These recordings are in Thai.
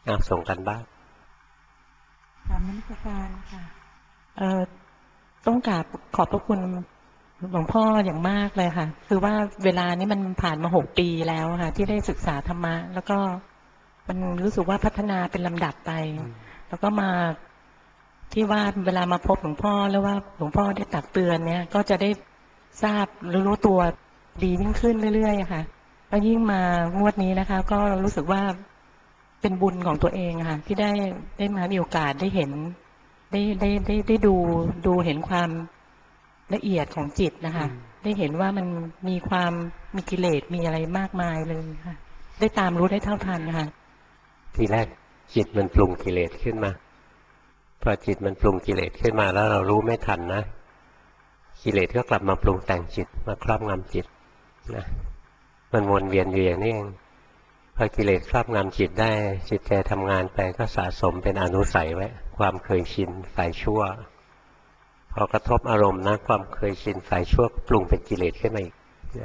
ส่งกันบ้างถามนักการค่ะต้องกราบขอบพระคุณหลวงพ่ออย่างมากเลยค่ะคือว่าเวลานี้มันผ่านมา6 ปีแล้วค่ะที่ได้ศึกษาธรรมะแล้วก็มันรู้สึกว่าพัฒนาเป็นลำดับไปแล้วก็มาที่ว่าเวลามาพบหลวงพ่อแล้วว่าหลวงพ่อได้ตักเตือนเนี่ยก็จะได้ทราบรู้ตัวดียิ่งขึ้นเรื่อยๆค่ะแล้วยิ่งมางวดนี้นะคะก็รู้สึกว่าเป็นบุญของตัวเองค่ะที่ได้มามีโอกาสได้เห็นได้ดูเห็นความละเอียดของจิตนะคะได้เห็นว่ามันมีกิเลสมีอะไรมากมายเลยค่ะได้ตามรู้ได้เท่าทันค่ะทีแรกจิตมันปรุงกิเลสขึ้นมาพอจิตมันปรุงกิเลสขึ้นมาแล้วเรารู้ไม่ทันนะกิเลสก็กลับมาปรุงแต่งจิตมาครอบงำจิตนะมันวนเวียนอยู่อย่างนี้เองพอกิเลสครอบงำจิตได้จิตใจทำงานไปก็สะสมเป็นอนุสัยไว้ความเคยชินฝ่ายชั่วพอกระทบอารมณ์นะความเคยชินฝ่ายชั่วปรุงเป็นกิเลสขึ้นมาอีก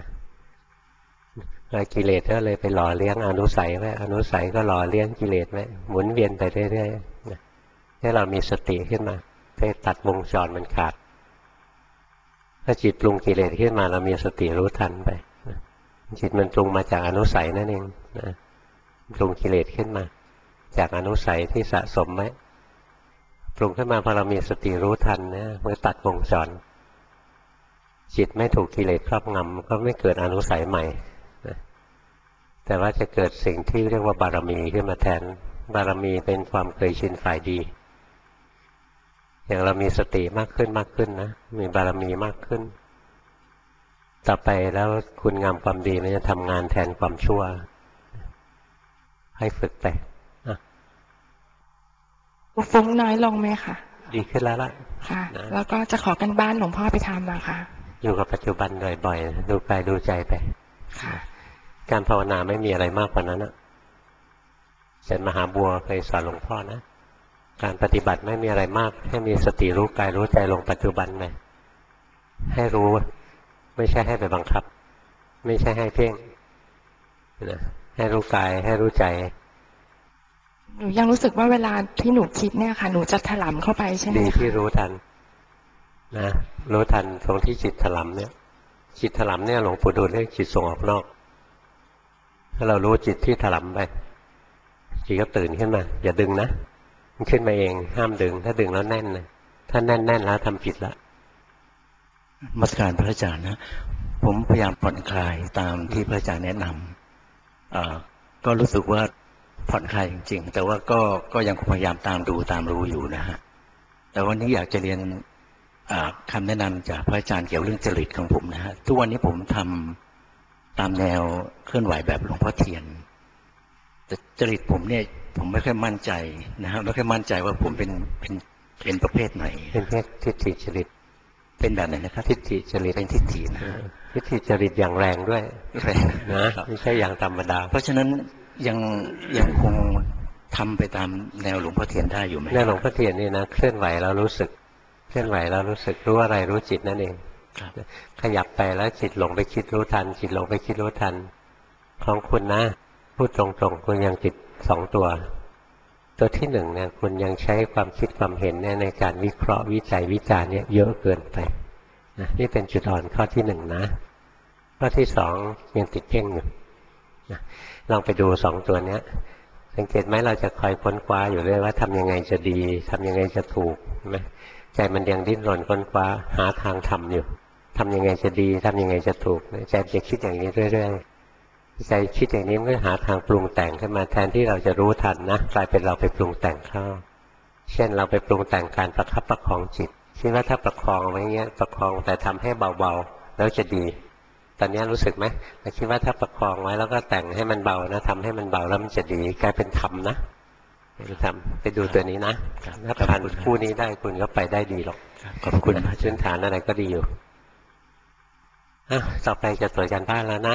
แล้วกิเลสก็เลยไปหล่อเลี้ยงอนุสัยไว้อนุสัยก็หล่อเลี้ยงกิเลสไว้หมุนเวียนไปเรื่อยๆให้เรามีสติขึ้นมาไปตัดวงจรมันขาดถ้าจิตปรุงกิเลสขึ้นมาเรามีสติรู้ทันไปจิตมันปรุงมาจากอนุสัยนั่นเองนะปรุงกิเลสขึ้นมาจากอนุสัยที่สะสมไว้ปรุงขึ้นมาพอเรามีสติรู้ทันนะมันตัดวงจรจิตไม่ถูกกิเลสครอบงำก็ไม่เกิดอนุสัยใหม่นะแต่ว่าจะเกิดสิ่งที่เรียกว่าบารมีขึ้นมาแทนบารมีเป็นความเคยชินฝ่ายดีอย่างเรามีสติมากขึ้นมากขึ้นนะมีบารมีมากขึ้นต่อไปแล้วคุณงามความดีมันจะทำงานแทนความชั่วให้ฝึกไปฟุ้งน้อยลงไหมคะดีขึ้นแล้วล่ะค่ะแล้วก็จะขอกันบ้านหลวงพ่อไปทำนะคะอยู่กับปัจจุบันบ่อยๆดูกายดูใจไปค่ะการภาวนาไม่มีอะไรมากกว่านั้นนะเสร็จมหาบัวเคยสอนหลวงพ่อนะการปฏิบัติไม่มีอะไรมากให้มีสติรู้กายรู้ใจลงปัจจุบันไปให้รู้ไม่ใช่ให้ไปบังคับไม่ใช่ให้เพ่งนะให้รู้กายให้รู้ใจหนูยังรู้สึกว่าเวลาที่หนูคิดเนี่ยค่ะหนูจะถลำเข้าไปใช่ไหมคะดีที่รู้ทันนะรู้ทันตรงที่จิตถลำเนี่ยจิตถลำเนี่ยหลวงปู่ดูลเรียกจิตส่งออกนอกถ้าเรารู้จิตที่ถลำไปจิตก็ตื่นขึ้นมาอย่าดึงนะมันขึ้นมาเองห้ามดึงถ้าดึงแล้วแน่นนะถ้าแน่นแล้วทำผิดละมัสการพระอาจารย์นะผมพยายามผ่อนคลายตามที่พระอาจารย์แนะนำก็รู้สึกว่าผ่อนคลายจริงๆแต่ว่าก็ยังพยายามตามดูตามรู้อยู่นะฮะแต่วันนี้อยากจะเรียนคำแนะนำจากพระอาจารย์เกี่ยวเรื่องจริตของผมนะฮะทุกวันนี้ผมทำตามแนวเคลื่อนไหวแบบหลวงพ่อเทียนแต่จริตผมเนี่ยผมไม่ค่อยมั่นใจนะฮะไม่ค่อยมั่นใจว่าผมเป็นประเภทไหนเป็นเพศทิฏฐิจริตเป็นแบบไหนนะครับทิฏฐิจริตเป็นทิฏฐินะทิฏฐิจริตอย่างแรงด้วยแรงนะไม่ใช่อย่างธรรมดาเพราะฉะนั้นยังคงทำไปตามแนวหลวงพ่อเทียนได้อยู่ไหมแนวหลวงพ่อเทียนนี่นะเคลื่อนไหวแล้วรู้สึกเคลื่อนไหวแล้วรู้สึกรู้อะไรรู้จิตนั่นเองขยับไปแล้วจิตหลงไปคิดรู้ทันจิตหลงไปคิดรู้ทันของคุณนะพูดตรงๆคุณยังติด2 ตัวที่หนึ่งเนี่ยคุณยังใช้ความคิดความเห็นในการวิเคราะห์วิจัยวิจารณ์เนี่ยเยอะเกินไปนี่เป็นจุดอ่อนข้อที่1นะข้อที่2ยังติดเพ่งอยู่ลองไปดู2 ตัวเนี้ยสังเกตไหมเราจะคอยค้นคว้าอยู่เรื่อยว่าทำยังไงจะดีทำยังไงจะถูกไหมใจมันยังดิ้นรนค้นคว้าหาทางทำอยู่ทำยังไงจะดีทำยังไงจะถูกใจจะคิดอย่างนี้เรื่อยๆใจคิดอย่างนี้มันก็หาทางปรุงแต่งขึ้นมาแทนที่เราจะรู้ทันนะกลายเป็นเราไปปรุงแต่งเข้าเช่นเราไปปรุงแต่งการประคับประคองจิตคิดว่าถ้าประคองไว้เงี้ยประคองแต่ทำให้เบาๆแล้วจะดีตอนนี้รู้สึกไหมแต่คิดว่าถ้าประคองไว้แล้วก็แต่งให้มันเบานะทำให้มันเบาแล้วมันจะดีกลายเป็นธรรมนะไปทำไปดูตัวนี้นะถ้าผ่านคู่นี้ได้คุณก็ไปได้ดีหรอกขอบคุณพื้นฐานอะไรก็ดีอยู่ต่อไปจะตรวจการบ้านแล้วนะ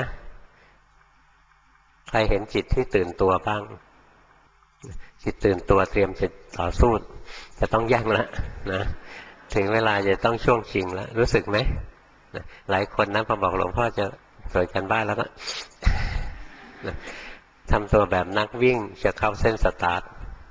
ใครเห็นจิตที่ตื่นตัวบ้างจิตตื่นตัวเตรียมจะต่อสู้จะต้องแย่งแล้วนะถึงเวลาจะต้องช่วงชิงแล้วรู้สึกไหมหลายคนนะพอบอกหลวงพ่อจะตรวจการบ้านแล้วก็ทำตัวแบบนักวิ่งจะเข้าเส้นสตาร์ท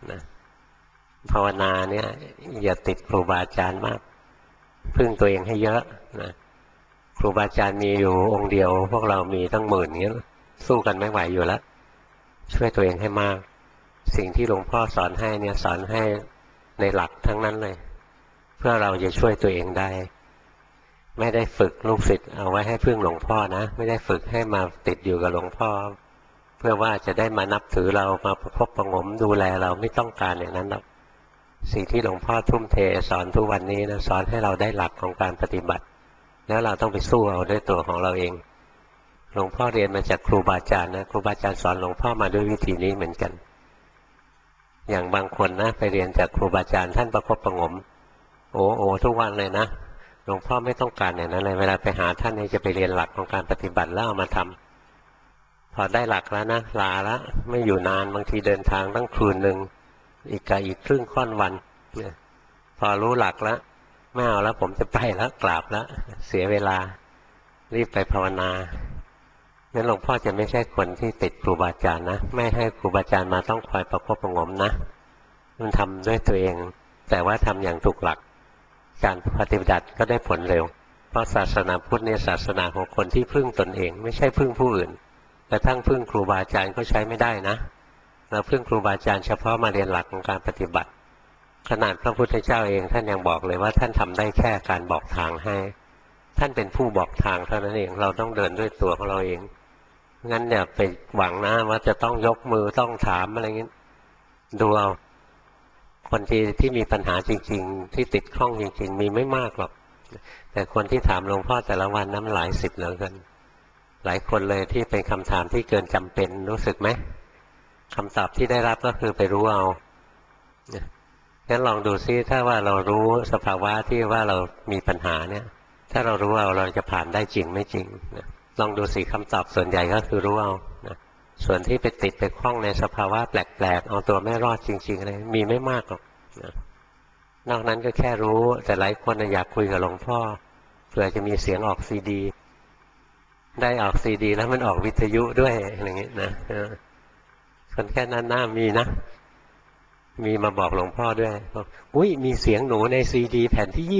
นะภาวนาเนี่ยอย่าติดครูบาอาจารย์มากพึ่งตัวเองให้เยอะนะครูบาอาจารย์มีอยู่องค์เดียวพวกเรามีตั้งหมื่นเงี้ยสู้กันไม่ไหวอยู่แล้วช่วยตัวเองให้มากสิ่งที่หลวงพ่อสอนให้เนี่ยสอนให้ในหลักทั้งนั้นเลยเพื่อเราจะช่วยตัวเองได้ไม่ได้ฝึกลูกศิษย์เอาไว้ให้พึ่งหลวงพ่อนะไม่ได้ฝึกให้มาติดอยู่กับหลวงพ่อเพื่อว่าจะได้มานับถือเรามาประคบประหงมดูแลเราไม่ต้องการอย่างนั้นหรอกสิ่งที่หลวงพ่อทุ่มเทสอนทุกวันนี้นะสอนให้เราได้หลักของการปฏิบัติแล้วเราต้องไปสู้เอาด้วยตัวของเราเองหลวงพ่อเรียนมาจากครูบาอาจารย์นะครูบาอาจารย์สอนหลวงพ่อมาด้วยวิธีนี้เหมือนกันอย่างบางคนนะไปเรียนจากครูบาอาจารย์ท่านประคบประหงมโอ้ทุกวันเลยนะหลวงพ่อไม่ต้องการอย่างนั้นเลยเวลาไปหาท่านนี่จะไปเรียนหลักของการปฏิบัติแล้วเอามาทำพอได้หลักแล้วนะลาละไม่อยู่นานบางทีเดินทางตั้งคืนหนึ่งอีกครึ่งค่อนวันเนี่ยพอรู้หลักแล้วไม่เอาแล้วผมจะไปแล้วกราบแล้วเสียเวลารีบไปภาวนางั้นหลวงพ่อจะไม่ใช่คนที่ติดครูบาอาจารย์นะไม่ให้ครูบาอาจารย์มาต้องคอยประคบประหงมนะมันทำด้วยตัวเองแต่ว่าทำอย่างถูกหลักการปฏิบัติก็ได้ผลเร็วเพราะศาสนาพุทธเนี่ยศาสนาของคนที่พึ่งตนเองไม่ใช่พึ่งผู้อื่นกระทั่งพึ่งครูบาอาจารย์ก็ใช้ไม่ได้นะเราพึ่งครูบาอาจารย์เฉพาะมาเรียนหลักของการปฏิบัติขนาดพระพุทธเจ้าเองท่านยังบอกเลยว่าท่านทำได้แค่การบอกทางให้ท่านเป็นผู้บอกทางเท่านั้นเองเราต้องเดินด้วยตัวของเราเองงั้นอย่าไปหวังนะว่าจะต้องยกมือต้องถามอะไรเงี้ยดูเอาคนที่มีปัญหาจริงๆที่ติดข้องจริงๆมีไม่มากหรอกแต่คนที่ถามหลวงพ่อแต่ละวันนั้นหลายสิบเหลือเกินหลายคนเลยที่เป็นคำถามที่เกินจำเป็นรู้สึกไหมคำตอบที่ได้รับก็คือไปรู้เอางั้นลองดูซิถ้าว่าเรารู้สภาวะที่ว่าเรามีปัญหาเนี่ยถ้าเรารู้เอาเราจะผ่านได้จริงไม่จริงลองดูสิคำตอบส่วนใหญ่ก็คือรู้เอาส่วนที่ไปติดไปคล้องในสภาวะแปลกๆเอาตัวไม่รอดจริงๆเลยมีไม่มากหรอกนอกนั้นก็แค่รู้แต่หลายคนอยากคุยกับหลวงพ่อเผื่อจะมีเสียงออกซีดีได้ออกซีดีแล้วมันออกวิทยุด้วยอย่างนี้นะคนแค่นั้นน่ามีนะมีมาบอกหลวงพ่อด้วยอุ้ยมีเสียงหนูในซีดีแผ่นที่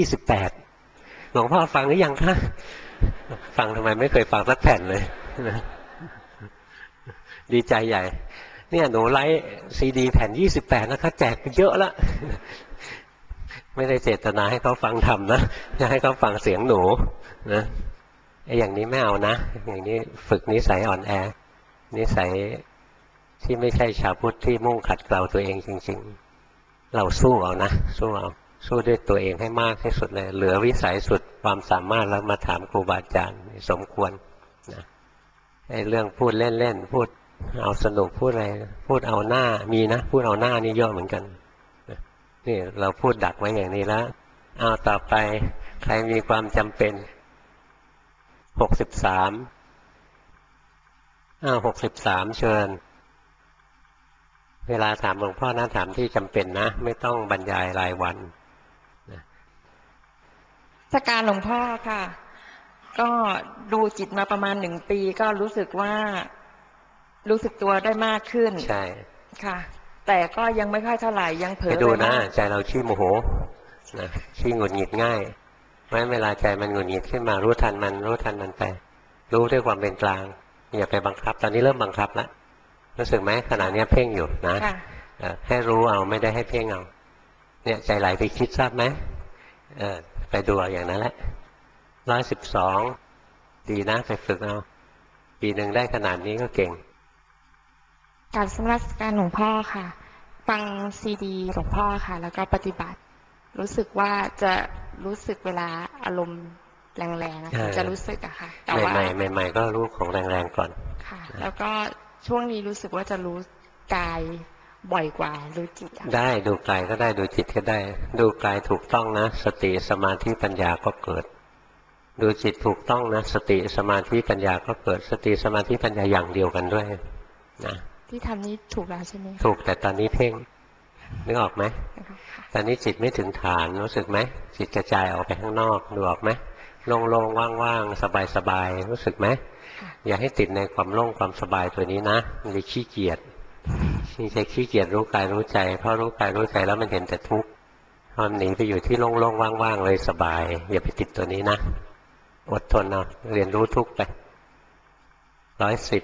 28หลวงพ่อฟังหรือยังคะฟังทำไมไม่เคยฟังสักแผ่นเลยดีใจใหญ่เนี่ยหนูไลฟ์ซีดีแผ่น28นะคะแจกเยอะละไม่ได้เจตนาให้เขาฟังธรรมนะจะให้เขาฟังเสียงหนูนะไอ้อย่างนี้ไม่เอานะอย่างนี้ฝึกนิสัยอ่อนแอนิสัยที่ไม่ใช่ชาวพุทธที่มุ่งขัดเกลาตัวเองจริงๆเราสู้เอานะสู้เอาสู้ด้วยตัวเองให้มากที่สุดเลยเหลือวิสัยสุดความสามารถแล้วมาถามครูบาอาจารย์สมควรนะไอ้เรื่องพูดเล่นๆพูดเอาสนุกพูดอะไรพูดเอาหน้ามีนะพูดเอาหน้านี่เยอะเหมือนกันนี่เราพูดดักไว้อย่างนี้แล้วเอาต่อไปใครมีความจำเป็น63 63เชิญเวลาถามหลวงพ่อนะถามที่จำเป็นนะไม่ต้องบรรยายรายวันสักการหลวงพ่อค่ะก็ดูจิตมาประมาณ1 ปีก็รู้สึกว่ารู้สึกตัวได้มากขึ้นใช่ค่ะแต่ก็ยังไม่ค่อยเท่าไหร่ยังเผลอไปดูนะใจเราขี้โมโหนะขี้หงุดหงิดง่ายเพราะฉะนั้นเวลาใจมันหงุดหงิดขึ้นมารู้ทันมันไปรู้ด้วยความเป็นกลางอย่าไปบังคับตอนนี้เริ่มบังคับแล้วรู้สึกไหมขณะนี้เพ่งอยู่นะให้รู้เอาไม่ได้ให้เพ่งเอาเนี่ยใจไหลไปคิดทราบไหมไปดูเอาอย่างนั้นแหละ112ดีนะไปฝึกเอาปีหนึ่งได้ขนาดนี้ก็เก่งการสำหรับการหลวงพ่อค่ะฟังซีดีหลวงพ่อค่ะแล้วก็ปฏิบัติรู้สึกว่าจะรู้สึกเวลาอารมณ์แรงๆจะรู้สึกอะค่ะแต่ว่าใหม่ก็รู้ของแรงๆก่อนค่ะแล้วก็ช่วงนี้รู้สึกว่าจะรู้กายบ่อยกว่ารู้จิตได้ดูกายก็ได้ดูจิตก็ได้ดูกายถูกต้องนะสติสมาธิปัญญาก็เกิดดูจิตถูกต้องนะสติสมาธิปัญญาก็เกิดสติสมาธิปัญญาอย่างเดียวกันด้วยนะที่ทำนี้ถูกแล้วใช่ไหมถูกแต่ตอนนี้เพ่งนึกออกไหมตอนนี้จิตไม่ถึงฐานรู้สึกไหมจิตกระจายออกไปข้างนอกดูออกไหมโล่งๆว่างๆสบายๆรู้สึกไหมอย่าให้ติดในความโล่งความสบายตัวนี้นะมันจะขี้เกียจนี่จะขี้เกียจรู้กายรู้ใจเพราะรู้กายรู้ใจแล้วมันเห็นแต่ทุกข์พอหนีไปอยู่ที่โล่งๆว่างๆเลยสบายอย่าไปติดตัวนี้นะอดทนเอาเรียนรู้ทุกข์ไป110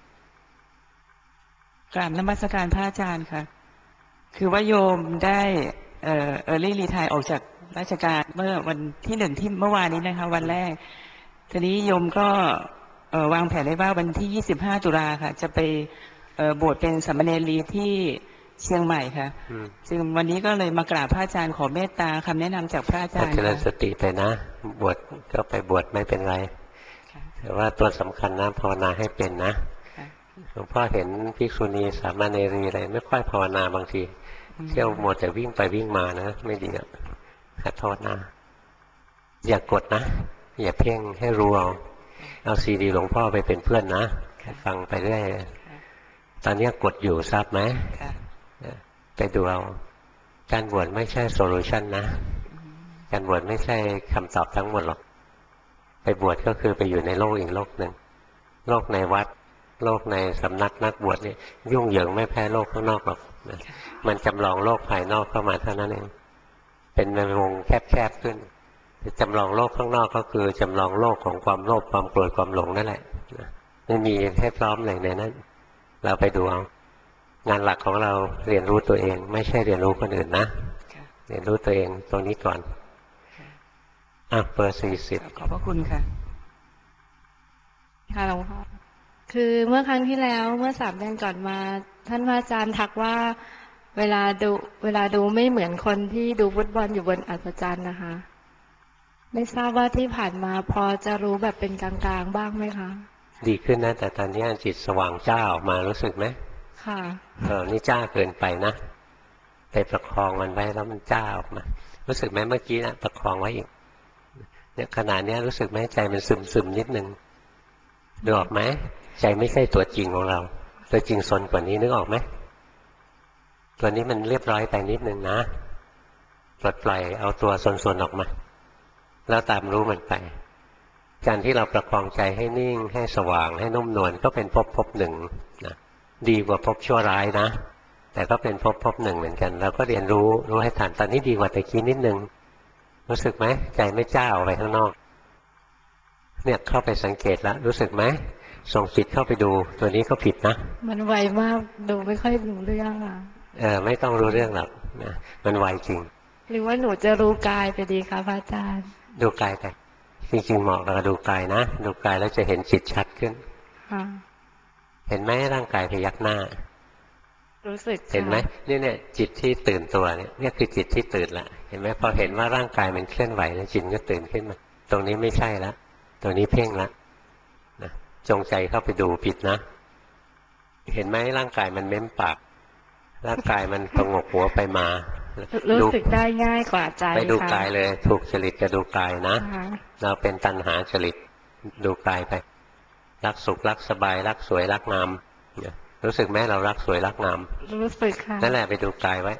กราบนมัสการพระอาจารย์ค่ะคือว่าโยมได้early retire ออกจากราชการเมื่อวันที่1ที่เมื่อวานนี้นะคะวันแรกทีนี้โยมก็วางแผนไว้ว่าวันที่25ตุลาค่ะจะไปบวชเป็นสามเณรีที่เชียงใหม่ค่ะจึงวันนี้ก็เลยมากราบพระอาจารย์ขอเมตตาคำแนะนำจากพระอาจารย์ค่ะเจริญสติไปนะบวชก็ไปบวชไม่เป็นไรแต่ว่าตัวสำคัญนะภาวนาให้เป็นนะหลวงพ่อเห็นภิกษุณีสามเณรีอะไรไม่ค่อยภาวนาบางทีเที่ยวหมดแต่วิ่งไปวิ่งมานะไม่ดีอ่ะหัดภาวนาอย่ากดนะอย่าเพ่งให้รู้เอาซีดีหลวงพ่อไปเป็นเพื่อนนะฟังไปเรื่อยตอนนี้กดอยู่ทราบไหมไปดูเอาการบวชไม่ใช่โซลูชันนะการบวชไม่ใช่คำตอบทั้งหมดหรอกไปบวชก็คือไปอยู่ในโลกอีกโลกหนึ่งโลกในวัดโลกในสำนักนักบวชนี่ยุ่งเหยิงไม่แพ้โลกข้างนอกหรอกมันจำลองโลกภายนอกเข้ามาเท่านั้นเองเป็นวงแคบๆขึ้นจำลองโลกข้างนอกก็คือจำลองโลกของความโลภความโกรธความหลงนั่นแหละไม่มีให้พร้อมเลยในนั้นเราไปดูเอางานหลักของเราเรียนรู้ตัวเองไม่ใช่เรียนรู้คนอื่นนะเรียนรู้ตัวเองตรงนี้ก่อนเบอร์40 ขอบพระคุณค่ะค่ะหลวงพ่อคือเมื่อครั้งที่แล้วเมื่อ3 เดือนก่อนมาท่านพระอาจารย์ทักว่าเวลาดูไม่เหมือนคนที่ดูฟุตบอลอยู่บนอัศจรรย์นะคะไม่ทราบว่าที่ผ่านมาพอจะรู้แบบเป็นกลางๆบ้างไหมคะดีขึ้นนะแต่ตอนนี้จิตสว่างจ้าออกมารู้สึกไหมค่ะนี่จ้าเกินไปนะไปประคองมันไว้แล้วมันจ้าออกมารู้สึกไหมเมื่อกี้นะประคองไว้อีกเนี่ยขณะนี้รู้สึกไหมใจมันซึมนิดนึงดูออกไหมใจไม่ใช่ตัวจริงของเราตัวจริงซนกว่านี้นึกออกไหมตัวนี้มันเรียบร้อยไปนิดนึงนะปลดปล่อยเอาตัวซนออกมาแล้วตามรู้มันไปการที่เราประคองใจให้นิ่งให้สว่างให้นุ่มนวลก็เป็นภพหนึ่งนะดีกว่าภพชั่วร้ายนะแต่ก็เป็นภพหนึ่งเหมือนกันเราก็เรียนรู้ให้ทันตอนนี้ดีกว่าแต่กี้นิดนึงรู้สึกไหมใจไม่จ้าออกไปข้างนอกเนี่ยเข้าไปสังเกตแล้วรู้สึกไหมส่งจิตเข้าไปดูตัวนี้ก็ผิดนะมันไวมากดูไม่ค่อยรู้เรื่องอ่ะไม่ต้องรู้เรื่องหรอกนะมันไวจริงหรือว่าหนูจะรู้กายไปดีคะพระอาจารย์ดูกายไปจริงๆเหมาะกับดูกายนะดูกายแล้วจะเห็นจิตชัดขึ้นเห็นไหมร่างกายพยักหน้ารู้สึกเห็นไหมเนี่ยจิตที่ตื่นตัวเนี่ยคือจิตที่ตื่นละเห็นไหมพอเห็นว่าร่างกายมันเคลื่อนไหวแล้วจิตก็ตื่นขึ้นมาตรงนี้ไม่ใช่แล้วตรงนี้เพ่งละนะจงใจเข้าไปดูผิดนะเห็นไหมร่างกายมันเม้มปากร่างกายมันประงกหัวไปมารู้สึกได้ง่ายกว่าใจไปดูกายเลยถูกจริตจะดูกายนะเราเป็นตัณหาจริตดูกายไปรักสุขรักสบายรักสวยรักงามรู้สึกไหมเรารักสวยรักงามรู้สึกค่ะนั่นแหละไปดูกายไว้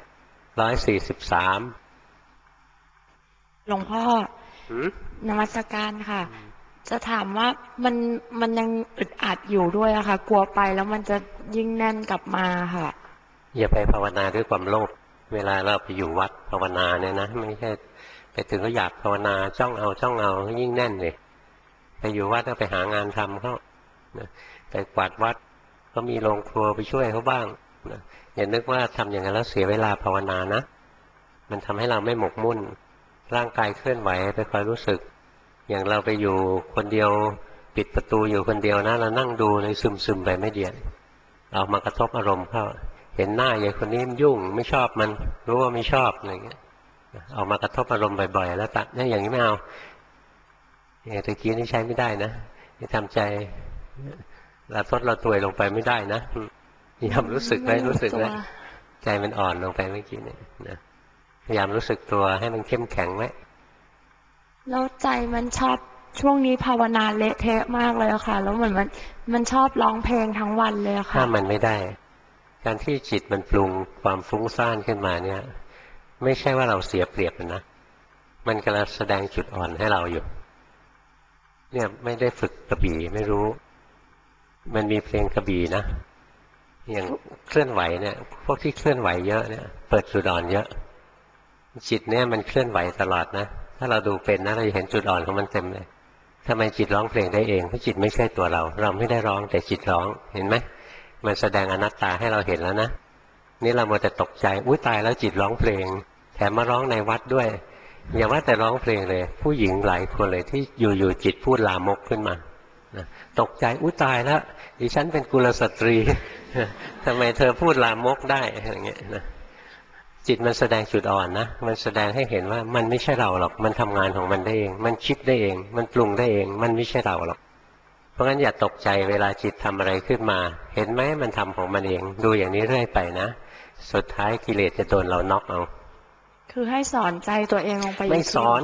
143 หลวงพ่อนมัสการค่ะจะถามว่ามันยังอึดอัดอยู่ด้วยอะค่ะกลัวไปแล้วมันจะยิ่งแน่นกลับมาค่ะอย่าไปภาวนาด้วยความโลภเวลาเราไปอยู่วัดภาวนาเนี่ยนะไม่ใช่ไปถึงก็อยากภาวนาจ้องเอายิ่งแน่นเลยไปอยู่วัดก็ไปหางานทำเขาไปกวาดวัดก็มีโรงครัวไปช่วยเขาบ้างอย่านึกว่าทำอย่างนั้นแล้วเสียเวลาภาวนานะมันทำให้เราไม่หมกมุ่นร่างกายเคลื่อนไหวไปคอยรู้สึกอย่างเราไปอยู่คนเดียวปิดประตูอยู่คนเดียวนะเรานั่งดูเลยซึมไปไม่เดียวเอามากระทบอารมณ์เข้าเห็นหน้าอย่างคนนี้ยุ่งไม่ชอบมันรู้ว่าไม่ชอบอะไรเงี้ยเอามากระทบอารมณ์บ่อยๆแล้วตัดเนี่ยอย่างนี้ไม่เอาตะกี้นี่ใช้ไม่ได้นะนี่ทำใจเราทดเราตัวลงไปไม่ได้นะพยายามรู้สึกไว้ใจมันอ่อนลงไปเมื่อกี้เนี่ยนะพยายามรู้สึกตัวให้มันเข้มแข็งไว้แล้วใจมันชอบช่วงนี้ภาวนาเละเทะมากเลยค่ะแล้วเหมือนมันชอบร้องเพลงทั้งวันเลยค่ะถ้ามันไม่ได้การที่จิตมันปรุงความฟุ้งซ่านขึ้นมาเนี่ยไม่ใช่ว่าเราเสียเปรียบนะมันกำลังแสดงจุดอ่อนให้เราอยู่เนี่ยไม่ได้ฝึกกระบี่ไม่รู้มันมีเพลงกระบี่นะอย่างเคลื่อนไหวเนี่ยพวกที่เคลื่อนไหวเยอะเนี่ยเปิดจุดอ่อนเยอะจิตเนี่ยมันเคลื่อนไหวตลอดนะถ้าเราดูเป็นนะเราจะเห็นจุดอ่อนของมันเต็มเลยทำไมจิตร้องเพลงได้เองเพราะจิตไม่ใช่ตัวเราไม่ได้ร้องแต่จิตร้องเห็นไหมมันแสดงอนัตตาให้เราเห็นแล้วนะนี่เรามัวแต่ตกใจอุ้ยตายแล้วจิตร้องเพลงแถมมาร้องในวัดด้วยอย่าว่าแต่ร้องเพลงเลยผู้หญิงหลายคนเลยที่อยู่จิตพูดลามกขึ้นมาตกใจอุ้ยตายแล้วดิฉันเป็นกุลสตรีทำไมเธอพูดลามกได้อะไรเงี้ยนะจิตมันแสดงจุดอ่อนนะมันแสดงให้เห็นว่ามันไม่ใช่เราหรอกมันทำงานของมันได้เองมันคิดได้เองมันปรุงได้เองมันไม่ใช่เราหรอกเพราะงั้นอย่าตกใจเวลาจิตทำอะไรขึ้นมาเห็นไหมมันทำของมันเองดูอย่างนี้เรื่อยไปนะสุดท้ายกิเลสจะโดนเราน็อกเอาคือให้สอนใจตัวเองลงไปไม่สอน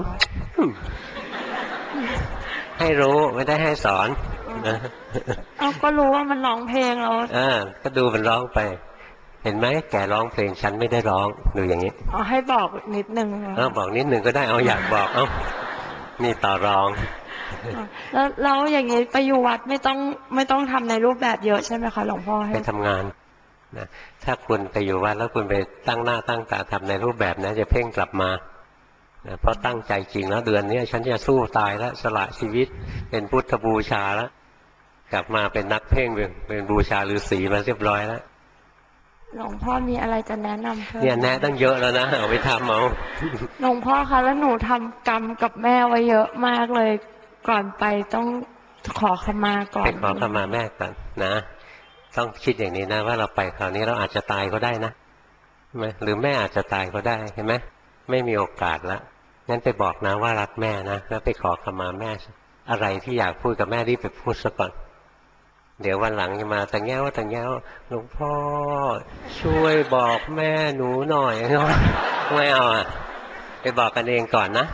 ให้รู้ไม่ได้ให้สอนเอาก็รู้ว่ามันร้องเพลงแล้วก็ดูมันร้องไปเห็นไหมแกร้องเพลงฉันไม่ได้ร้องดูอย่างนี้ให้บอกนิดนึงบอกนิดนึงก็ได้เอาอยากบอกนี่ต่อรองแล้วอย่างนี้ไปอยู่วัดไม่ต้องทำในรูปแบบเยอะใช่ไหมคะหลวงพ่อให้ไปทำงานนะถ้าคุณไปอยู่วัดแล้วคุณไปตั้งหน้าตั้งตาทำในรูปแบบนะจะเพ่งกลับมาเพราะตั้งใจจริงแล้วเดือนนี้ฉันจะสู้ตายแล้วสละชีวิตเป็นพุทธบูชาแล้วกลับมาเป็นนักเพ่งเป็นบูชาฤาษีมาเรียบร้อยแล้วหลวงพ่อมีอะไรจะแนะนำเพิ่มเนี่ยแนะตั้งเยอะแล้วนะเอาไปทำเอาหลวงพ่อคะแล้วหนูทำกรรมกับแม่ไว้เยอะมากเลยก่อนไปต้องขอขมาก่อนไปขอขมาแม่ก่อนนะต้องคิดอย่างนี้นะว่าเราไปคราวนี้เราอาจจะตายก็ได้นะใช่ไหมหรือแม่อาจจะตายก็ได้เห็นไหมไม่มีโอกาสแล้วงั้นไปบอกนะว่ารักแม่นะแล้วไปขอขมาแม่อะไรที่อยากพูดกับแม่รีบไปพูดซะก่อนเดี๋ยววันหลังจะมาแต่แง่ว่าหลวงพ่อช่วยบอกแม่หนูหน่อยไม่เอาไปบอกกันเองก่อนนะ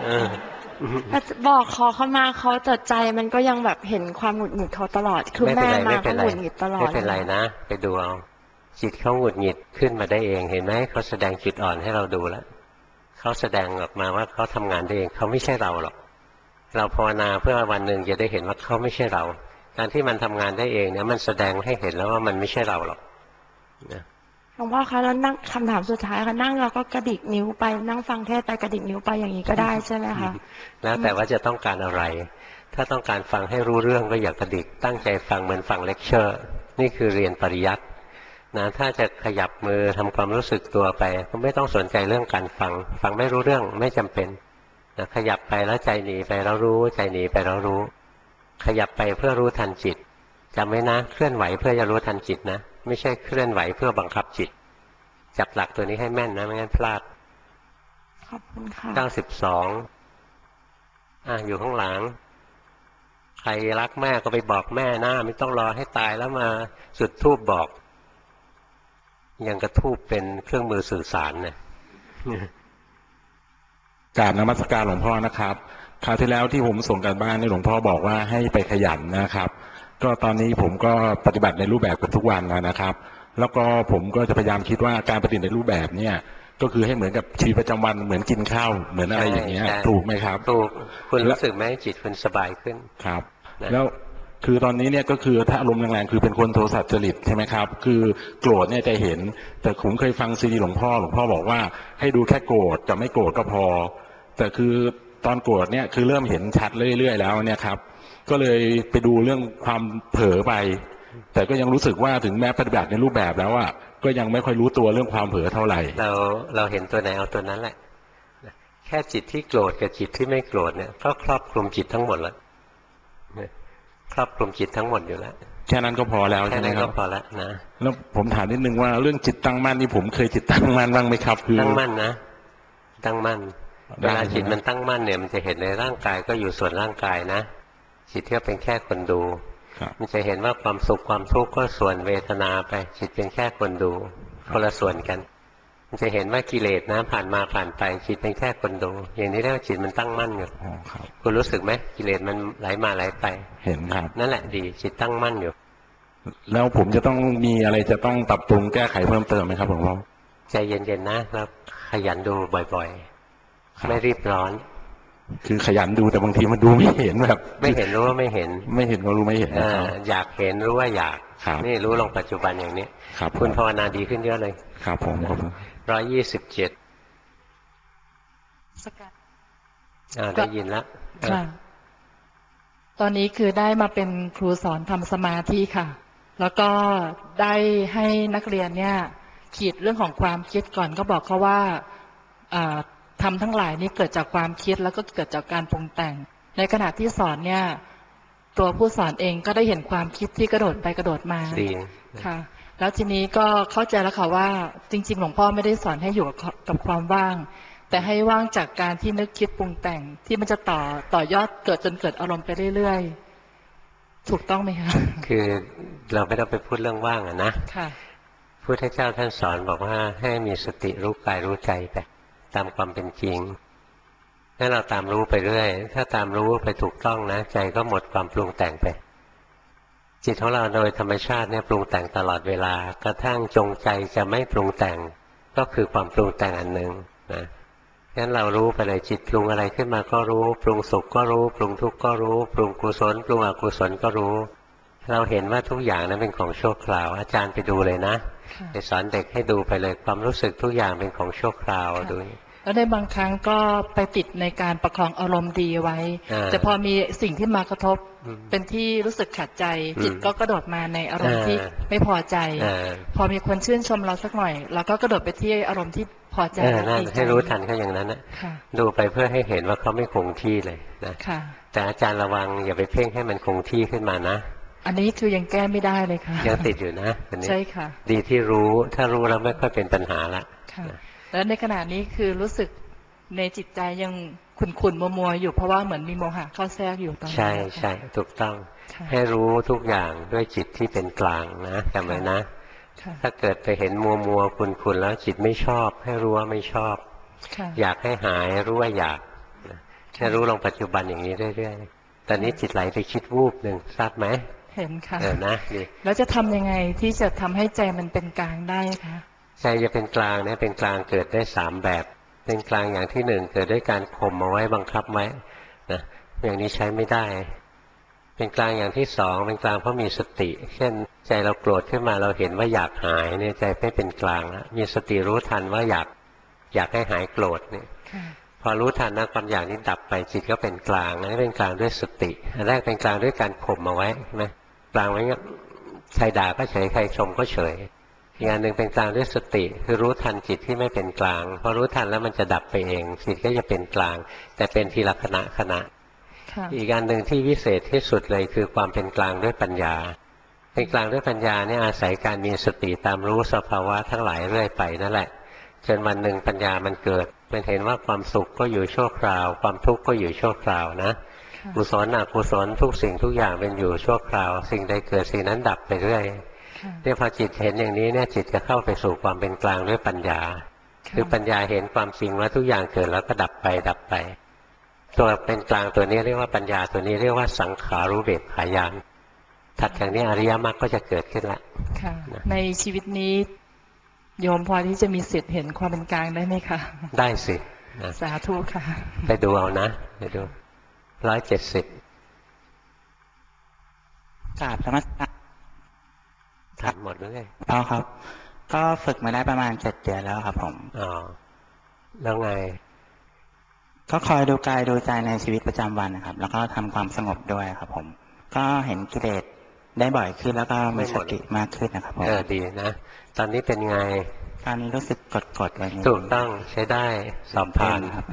บอกขอเข้ามาเขาแต่ใจมันก็ยังแบบเห็นความหงุดหงิดเขาตลอดคือแม่มาก็หงุดหงิดตลอดไม่เป็นไรนะไปดูเอาจิตเขาหงุดหงิดขึ้นมาได้เองเห็นไหมเขาแสดงจุดอ่อนให้เราดูแล้วเขาแสดงออกมาว่าเขาทำงานได้เองเขาไม่ใช่เราหรอกเราภาวนาเพื่อวันหนึ่งจะได้เห็นว่าเขาไม่ใช่เราการที่มันทำงานได้เองเนี่ยมันแสดงให้เห็นแล้วว่ามันไม่ใช่เราหรอกหลวงพ่อคะแล้วนั่งคำถามสุดท้ายค่ะนั่งเราก็กระดิกนิ้วไปนั่งฟังเทศไปกระดิกนิ้วไปอย่างนี้ก็ได้ใช่ไหมคะแล้วแต่ว่าจะต้องการอะไรถ้าต้องการฟังให้รู้เรื่องก็อย่ากระดิกตั้งใจฟังเหมือนฟังเลคเชอร์นี่คือเรียนปริยัตินะถ้าจะขยับมือทำความรู้สึกตัวไปก็ไม่ต้องสนใจเรื่องการฟังไม่รู้เรื่องไม่จำเป็นนะขยับไปแล้วใจหนีไปแล้วรู้ใจหนีไปแล้วรู้ขยับไปเพื่อรู้ทันจิตจำไว้นะเคลื่อนไหวเพื่อจะรู้ทันจิตนะไม่ใช่เคลื่อนไหวเพื่อบังคับจิตจับหลักตัวนี้ให้แม่นนะไม่งั้นพลาดขอบคุณค่ะ 92อยู่ข้างหลังใครรักแม่ก็ไปบอกแม่นะไม่ต้องรอให้ตายแล้วมาจุดธูปบอกยังกระทูบเป็นเครื่องมือสื่อสารเนี่ยกราบนมัสการหลวงพ่อนะครับคราวที่แล้วที่ผมส่งกันบ้านนี่หลวงพ่อบอกว่าให้ไปขยันนะครับก็ตอนนี้ผมก็ปฏิบัติในรูปแบบกับทุกวันนะครับแล้วก็ผมก็จะพยายามคิดว่าการปฏิบัติในรูปแบบเนี่ยก็คือให้เหมือนกับชีวิตประจำวันเหมือนกินข้าวเหมือนอะไรอย่างเงี้ยถูกไหมครับถูกคุณรู้สึกไหมจิตคุณสบายขึ้นครับแล้วคือตอนนี้เนี่ยก็คือถ้าอารมณ์แรงๆคือเป็นคนโทสะจริตใช่ไหมครับคือโกรธเนี่ยจะเห็นแต่ผมเคยฟังซีดีหลวงพ่อบอกว่าให้ดูแค่โกรธกับไม่โกรธก็พอแต่คือตอนโกรธเนี่ยคือเริ่มเห็นชัดเรื่อยๆแล้วเนี่ยครับก็เลยไปดูเรื่องความเผลอไปแต่ก็ยังรู้สึกว่าถึงแม้ปฏิบัติในรูปแบบแล้วก็ยังไม่ค่อยรู้ตัวเรื่องความเผลอเท่าไหร่เราเห็นตัวไหนเอาตัวนั้นแหละแค่จิตที่โกรธกับจิตที่ไม่โกรธเนี่ยก็ครอบคลุมจิตทั้งหมดแล้วครอบคลุมจิตทั้งหมดอยู่แล้วแค่นั้นก็พอแล้วใช่ไหมครับแค่นั้นก็พอแล้วนะแล้วผมถามนิดนึงว่าเรื่องจิตตั้งมั่นนี่ผมเคยจิตตั้งมั่นบ้างไหมครับคือตั้งมั่นนะตั้งมั่นเวลาจิตมันตั้งมั่นเนี่ยมันจะเห็นในร่างกายก็อยู่ส่วนร่างกายนะจิตที่เป็นแค่คนดูมันจะเห็นว่าความสุขความทุกข์ก็ส่วนเวทนาไปจิตเป็นแค่คนดูคนละส่วนกันมันจะเห็นว่ากิเลสนะผ่านมาผ่านไปจิตเป็นแค่คนดูอย่างนี้เรียกว่าจิตมันตั้งมั่นอยู่คุณรู้สึกไหมกิเลสมันไหลมาไหลไปเห็นครับนั่นแหละดีจิตตั้งมั่นอยู่แล้วผมจะต้องมีอะไรจะต้องปรับปรุงแก้ไขเพิ่มเติมไหมครับหลวงพ่อใจเย็นๆนะแล้วขยันดูบ่อยๆไม่รีบร้อนคือขยันดูแต่บางทีมันดูไม่เห็นแบบไม่เห็นรู้ว่าไม่เห็นไม่เห็นก็รู้ไม่เห็นอยากเห็นรู้ว่าอยากครับนี่รู้ลงปัจจุบันอย่างนี้ครับคุณภาวนาดีขึ้นเยอะเลยครับผมขอบคุณ 127 สกัดได้ยินแล้วค่ะ ตอนนี้คือได้มาเป็นครูสอนทำสมาธิค่ะ แล้วก็ได้ให้นักเรียนเนี่ยขีดเรื่องของความคิดก่อนก็บอกเขาว่าทำทั้งหลายนี่เกิดจากความคิดแล้วก็เกิดจากการปรุงแต่ง ในขณะที่สอนเนี่ยตัวผู้สอนเองก็ได้เห็นความคิดที่กระโดดไปกระโดดมาดีค่ะ แล้วทีนี้ก็เข้าใจแล้วค่ะว่าจริงๆหลวงพ่อไม่ได้สอนให้อยู่กับความว่าง แต่ให้ว่างจากการที่นึกคิดปรุงแต่งที่มันจะต่อยอดเกิดจนเกิดอารมณ์ไปเรื่อยๆถูกต้องไหมคะคือเราไม่ต้องไปพูดเรื่องว่างอะนะค่ะพุทธเจ้าท่านสอนบอกว่าให้มีสติรู้กายรู้ใจไปตามความเป็นจริงถ้าเราตามรู้ไปเรื่อยถ้าตามรู้ไปถูกต้องนะใจก็หมดความปรุงแต่งไปจิตของเราโดยธรรมชาติเนี่ยปรุงแต่งตลอดเวลากระทั่งจงใจจะไม่ปรุงแต่งก็คือความปรุงแต่งอันหนึ่งนะงั้นเรารู้ไปเลยจิตปรุงอะไรขึ้นมาก็รู้ปรุงสุขก็รู้ปรุงทุกข์ก็รู้ปรุงกุศลปรุงอกุศลก็รู้เราเห็นว่าทุกอย่างนั้นเป็นของชั่วคราวอาจารย์ไปดูเลยนะไปสอนเด็กให้ดูไปเลยความรู้สึกทุกอย่างเป็นของชั่วคราวดูแล้วในบางครั้งก็ไปติดในการประคองอารมณ์ดีไว้แต่พอมีสิ่งที่มากระทบเป็นที่รู้สึกขัดใจจิตก็กระโดดมาในอารมณ์ที่ไม่พอใจพอมีคนชื่นชมเราสักหน่อยเราก็กระโดดไปที่อารมณ์ที่พอใจนั่นให้รู้ทันเขาอย่างนั้นนะดูไปเพื่อให้เห็นว่าเขาไม่คงที่เลยนะแต่อาจารย์ระวังอย่าไปเพ่งให้มันคงที่ขึ้นมานะอันนี้คือยังแก้ไม่ได้เลยค่ะยังติดอยู่นะอันนี้ใช่ค่ะดีที่รู้ถ้ารู้แล้วไม่ค่อยเป็นปัญหาละแล้วในขณะนี้คือรู้สึกในจิตใจยังขุ่นมัวอยู่เพราะว่าเหมือนมีโมหะเข้าแทรกอยู่ตอนนี้ใช่ใช่ถูกต้องให้รู้ทุกอย่างด้วยจิตที่เป็นกลางนะจำไว้นะถ้าเกิดไปเห็นมัวขุ่นแล้วจิตไม่ชอบให้รู้ว่าไม่ชอบอยากให้หายรู้ว่าอยากให้รู้ลงปัจจุบันอย่างนี้เรื่อยๆตอนนี้จิตไหลไปคิดวูบหนึ่งทราบไหมเห็นค่ะนะดีแล้วจะทำยังไงที่จะทำให้ใจมันเป็นกลางได้คะใจจะเป็นกลางเนี่ยเป็นกลางเกิดได้3แบบเป็นกลางอย่างที่1เกิดด้วยการข่มเอาไว้บังคับไว้นะอย่างนี้ใช้ไม่ได้เป็นกลางอย่างที่2เป็นกลางเพราะมีสติเช่นใจเราโกรธขึ้นมาเราเห็นว่าอยากหายเนี่ยใจไม่เป็นกลางแล้วมีสติรู้ทันว่าอยากให้หายโกรธเนี่ยพอรู้ทันนะความอยากนี้ดับไปจิตก็เป็นกลางนี่เป็นกลางด้วยสติอันแรกเป็นกลางด้วยการข่มเอาไว้ใช่ไหมกลางไว้เนี่ยใครด่าก็เฉยใครชมก็เฉยอีกอย่างหนึ่งเป็นกลางด้วยสติคือรู้ทันจิตที่ไม่เป็นกลางพอรู้ทันแล้วมันจะดับไปเองจิตก็จะเป็นกลางแต่เป็นทีละขณะอีกอันหนึ่งที่วิเศษที่สุดเลยคือความเป็นกลางด้วยปัญญาเป็นกลางด้วยปัญญาเนี่ยอาศัยการมีสติตามรู้สภาวะทั้งหลายเรื่อยไปนั่นแหละจนวันหนึ่งปัญญามันเกิดมันเห็นว่าความสุขก็อยู่ชั่วคราวความทุกข์ก็อยู่ชั่วคราวนะกุศลอกุศลทุกสิ่งทุกอย่างเป็นอยู่ชั่วคราวสิ่งใดเกิดสิ่งนั้นดับไปเรื่อยเนี่ยพอจิตเห็นอย่างนี้เนี่ยจิตจะเข้าไปสู่ความเป็นกลางด้วยปัญญาคือปัญญาเห็นความจริงว่าทุกอย่างเกิดแล้วก็ดับไปตัวเป็นกลางตัวนี้เรียกว่าปัญญาตัวนี้เรียกว่าสังขารุเบกขายานถัดจากนี้อริยมรรคก็จะเกิดขึ้นละในชีวิตนี้โยมพอที่จะมีสิทธิ์เห็นความเป็นกลางได้ไหมคะได้สิสาธุค่ะไปดูเอานะไปดู170 กราบธรรมะถามหมดเลยครับก็ฝึกมาได้ประมาณ7 เดือนแล้วครับผมแล้วไงก็คอยดูกายดูใจในชีวิตประจำวันนะครับแล้วก็ทำความสงบด้วยครับผมก็เห็นกิเลสได้บ่อยขึ้นแล้วก็มีสติมากขึ้นนะครับผมดีนะตอนนี้เป็นไงตอนนี้รู้สึกกดอะไรอย่างนี้ถูกต้องใช้ได้สอบผ่านครับ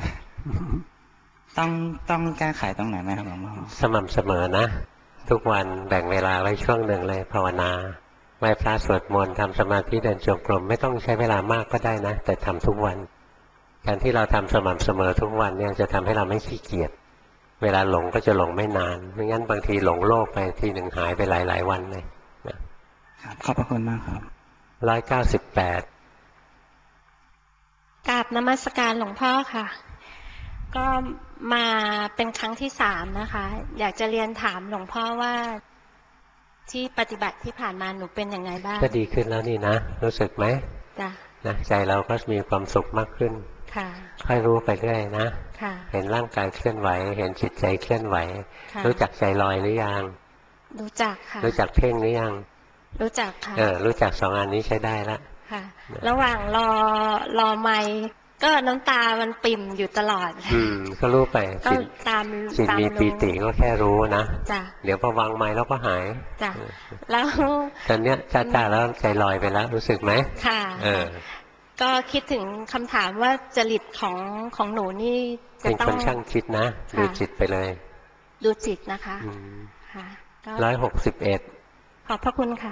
ต้องแก้ไขตรงไหนไหมครับหลวงพ่อสม่ำเสมอนะทุกวันแบ่งเวลาไว้ช่วงหนึ่งเลยภาวนาไหว้พระสวดมนต์ทำสมาธิเดินจงกรมไม่ต้องใช้เวลามากก็ได้นะแต่ทำทุกวันการที่เราทำสม่ำเสมอทุกวันเนี่ยจะทำให้เราไม่ขี้เกียจเวลาหลงก็จะหลงไม่นานไม่งั้นบางทีหลงโลกไปทีหนึ่งหายไปหลายวันเลยครับขอบพระคุณมากครับ 198 กราบนมัสการหลวงพ่อค่ะก็มาเป็นครั้งที่3นะคะอยากจะเรียนถามหลวงพ่อว่าที่ปฏิบัติที่ผ่านมาหนูเป็นยังไงบ้างก็ดีขึ้นแล้วนี่นะรู้สึกไหมจ้ะนะใจเราก็มีความสุขมากขึ้นค่ะค่อยรู้ไปเรื่อยนะค่ะเห็นร่างกายเคลื่อนไหวเห็นจิตใจเคลื่อนไหวรู้จักใจลอยหรือยังรู้จักค่ะรู้จักเพ่งหรือยังรู้จักค่ะรู้จักสองอันนี้ใช้ได้ละค่ะ ระหว่างรอไมค์ก็น้ำตามันปิ่มอยู่ตลอดก็รู้ไปก็จิตมีปีติก็แค่รู้นะจ้ะเดี๋ยวพอวางไมค์แล้วก็หายจ้ะแล้วตอนเนี้ยจ้าแล้วใจลอยไปแล้วรู้สึกไหมค่ะก็คิดถึงคำถามว่าจริตของหนูนี่จะต้องเป็นคนช่างคิดนะดูจิตไปเลยดูจิตนะคะค่ะ 161 ขอบพระคุณค่ะ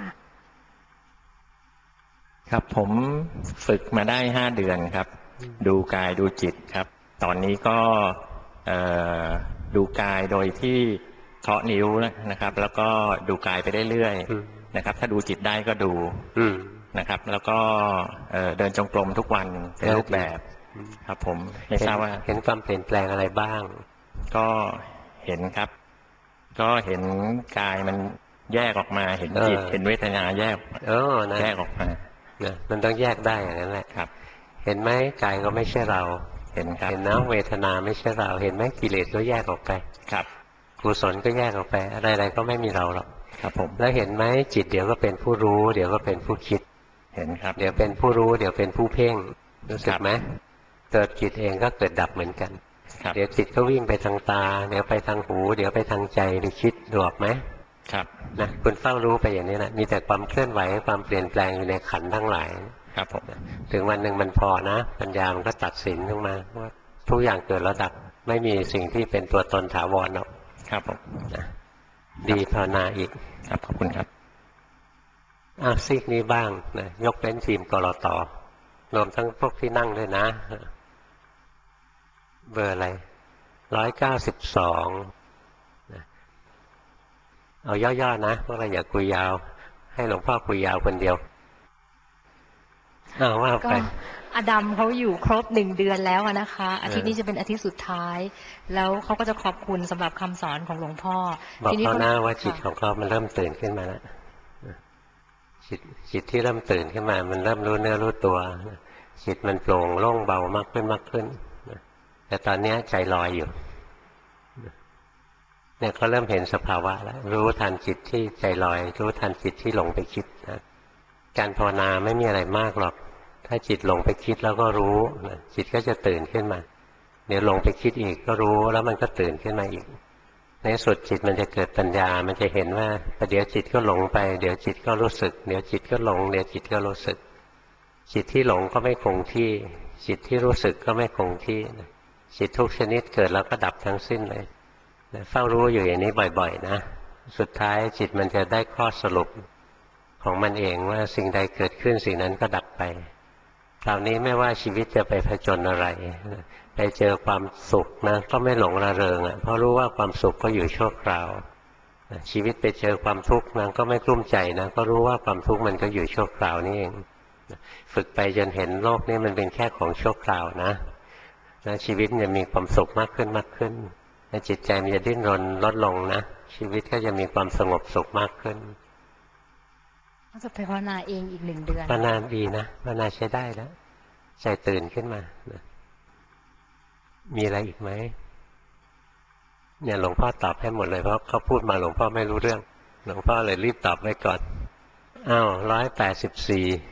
ครับผมฝึกมาได้5 เดือนครับดูกายดูจิตครับตอนนี้ก็ดูกายโดยที่เคาะนิ้วนะครับแล้วก็ดูกายไปเรื่อยๆนะครับถ้าดูจิตได้ก็ดูนะครับแล้วก็เดินจงกรมทุกวันเป็นรูปแบบครับผมไม่ทราบว่าเห็นความเปลี่ยนแปลงอะไรบ้างก็เห็นครับก็เห็นกายมันแยกออกมาเห็นจิตเห็นเวทนาแยกออกมามันต้องแยกได้อย่างนั้นแหละครับเห็นไหมกายก็ไม่ใช่เราเห็นครับเห็นนะเวทนาไม่ใช่เราเห็นไหมกิเลสก็แยกออกไปครับกุศลก็แยกออกไปอะไรๆก็ไม่มีเราหรอกครับผมแล้วเห็นไหมจิตเดี๋ยวก็เป็นผู้รู้เดี๋ยวก็เป็นผู้คิดเห็นครับเดี๋ยวเป็นผู้รู้เดี๋ยวเป็นผู้เพ่งรู้สึกไหมเกิดจิตเองก็เกิดดับเหมือนกันเดี๋ยวจิตก็วิ่งไปทางตาเดี๋ยวไปทางหูเดี๋ยวไปทางใจหรือคิดดูออกไหมครับนะคุณเฝ้ารู้ไปอย่างนี้นะมีแต่ความเคลื่อนไหวความเปลี่ยนแปลงอยู่ในขันธ์ทั้งหลายครับผมถึงวันหนึ่งมันพอนะปัญญามันก็ตัดสินขึ้นมาว่าทุกอย่างเกิดแล้วดับไม่มีสิ่งที่เป็นตัวตนถาวรหรอกครับผมดีภาวนาอีกครับขอบคุณครับซีกนี้บ้างนะยกเว้นทีมกลต.รวมทั้งพวกที่นั่งด้วยนะเบอร์อะไร192เอาย่อๆนะเพราะเราอย่าคุยยาวให้หลวงพ่อคุยยาวคนเดียวว่าไปอดัมเขาอยู่ครบ1 เดือนแล้วนะคะอาทิตย์นี้จะเป็นอาทิตย์สุดท้ายแล้วเขาก็จะขอบคุณสำหรับคำสอนของหลวงพ่อบอกเขาหน้าว่าจิตของเขามันเริ่มตื่นขึ้นมาแล้วจิตที่เริ่มตื่นขึ้นมามันเริ่มรู้เนื้อรู้ตัวจิตมันโปร่งโล่งเบามากขึ้นแต่ตอนนี้ใจลอยอยู่เนี่ยเขาเริ่มเห็นสภาวะแล้วรู้ทันจิตที่ใจลอยรู้ทันจิตที่หลงไปคิดนะการภาวนาไม่มีอะไรมากหรอกถ้าจิตหลงไปคิดแล้วก็รู้จิตก็จะตื่นขึ้นมาเดี๋ยวหลงไปคิดอีกก็รู้แล้วมันก็ตื่นขึ้นมาอีกในสุดจิตมันจะเกิดปัญญามันจะเห็นว่าเดี๋ยวจิตก็หลงไปเดี๋ยวจิตก็รู้สึกเดี๋ยวจิตก็หลงเดี๋ยวจิตก็รู้สึกจิตที่หลงก็ไม่คงที่จิตที่รู้สึกก็ไม่คงที่จิตทุกชนิดเกิดแล้วก็ดับทั้งสิ้นเลยเฝ้ารู้อยู่อย่างนี้บ่อยๆนะสุดท้ายจิตมันจะได้ข้อสรุปของมันเองว่าสิ่งใดเกิดขึ้นสิ่งนั้นก็ดับไปคราวนี้ไม่ว่าชีวิตจะไปผจญอะไรไปเจอความสุขนะก็ไม่หลงระเริงเพราะรู้ว่าความสุขก็อยู่ชั่วคราวชีวิตไปเจอความทุกข์นะก็ไม่กลุ้มใจนะก็รู้ว่าความทุกข์มันก็อยู่ชั่วคราวนี่เองฝึกไปจนเห็นโลกนี้มันเป็นแค่ของชั่วคราวนะชีวิตจะมีความสุขมากขึ้นจิตใจมันจะดิ้นรนลดลงนะชีวิตก็จะมีความสงบสุขมากขึ้นก็จะไปภาวนาเองอีก1 เดือนภาวนาดีนะภาวนาใช้ได้แล้วใจตื่นขึ้นมามีอะไรอีกไหมเนี่ยหลวงพ่อตอบให้หมดเลยเพราะเขาพูดมาหลวงพ่อไม่รู้เรื่องหลวงพ่อเลยรีบตอบไว้ก่อน184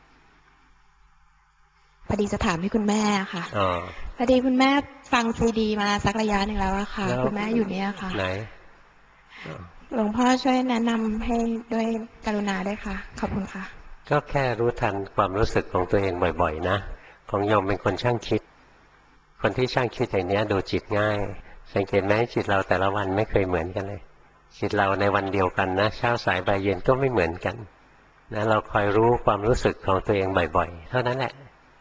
พอดีจะถามให้คุณแม่ค่ะพอดีคุณแม่ฟังซีดีมาสักระยะหนึ่งแล้วอะค่ะคุณแม่อยู่เนี่ยค่ะไหนหลวงพ่อช่วยแนะนำให้ด้วยกรุณาด้วยค่ะขอบคุณค่ะก็แค่รู้ทันความรู้สึกของตัวเองบ่อยๆนะของโยมเป็นคนช่างคิดคนที่ช่างคิดอย่างนี้ดูจิตง่ายสังเกตไหมจิตเราแต่ละวันไม่เคยเหมือนกันเลยจิตเราในวันเดียวกันนะเช้าสายบ่ายเย็นก็ไม่เหมือนกันนะเราคอยรู้ความรู้สึกของตัวเองบ่อยๆเท่านั้นแหละ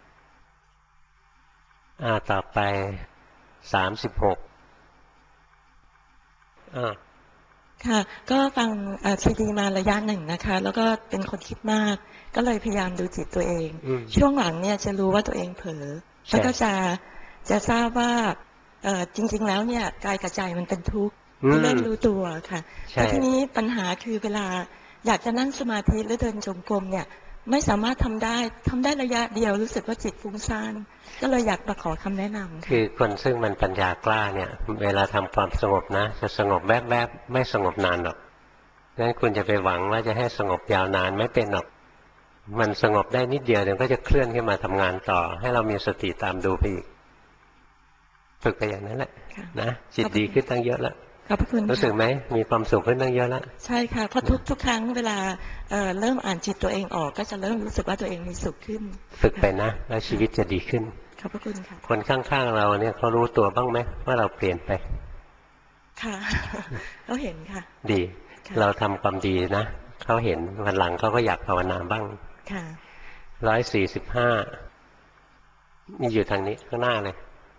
ต่อไป36 ค่ะก็ฟังซีดีมาระยะหนึ่งนะคะแล้วก็เป็นคนคิดมากก็เลยพยายามดูจิตตัวเองช่วงหลังเนี่ยจะรู้ว่าตัวเองเผลอแล้วก็จะทราบว่าจริงๆแล้วเนี่ยกายกับใจมันเป็นทุกข์เริ่มรู้ตัวค่ะแต่ทีนี้ปัญหาคือเวลาอยากจะนั่งสมาธิหรือเดินจงกรมเนี่ยไม่สามารถทำได้ระยะเดียวรู้สึกว่าจิตฟุ้งซ่านก็เลยอยากมาขอคำแนะนำคือคนซึ่งมันปัญญากล้าเนี่ยเวลาทำความสงบนะจะสงบแวบๆไม่สงบนานหรอกงั้นคุณจะไปหวังว่าจะให้สงบยาวนานไม่เป็นหรอกมันสงบได้นิดเดียวเดี๋ยวก็จะเคลื่อนขึ้นมาทำงานต่อให้เรามีสติตามดูไปอีกฝึกไปอย่างนั้นแหละนะจิตดีขึ้นตั้งเยอะแล้วขอบพระคุณรู้สึกไหมมีความสุขขึ้นตั้งเยอะแล้วใช่ค่ะเพราะทุกครั้งเวลาเริ่มอ่านจิตตัวเองออกก็จะเริ่มรู้สึกว่าตัวเองมีสุขขึ้นฝึกไปนะแล้วชีวิตจะดีขึ้นขอบพระคุณค่ะคนข้างๆเราเนี่ยเขารู้ตัวบ้างไหมว่าเราเปลี่ยนไปค่ะเขาเห็นค่ะดีเราทำความดีนะเขาเห็นวันหลังเขาก็อยากภาวนาบ้างค่ะ 145นี่อยู่ทางนี้ข้างหน้าเลย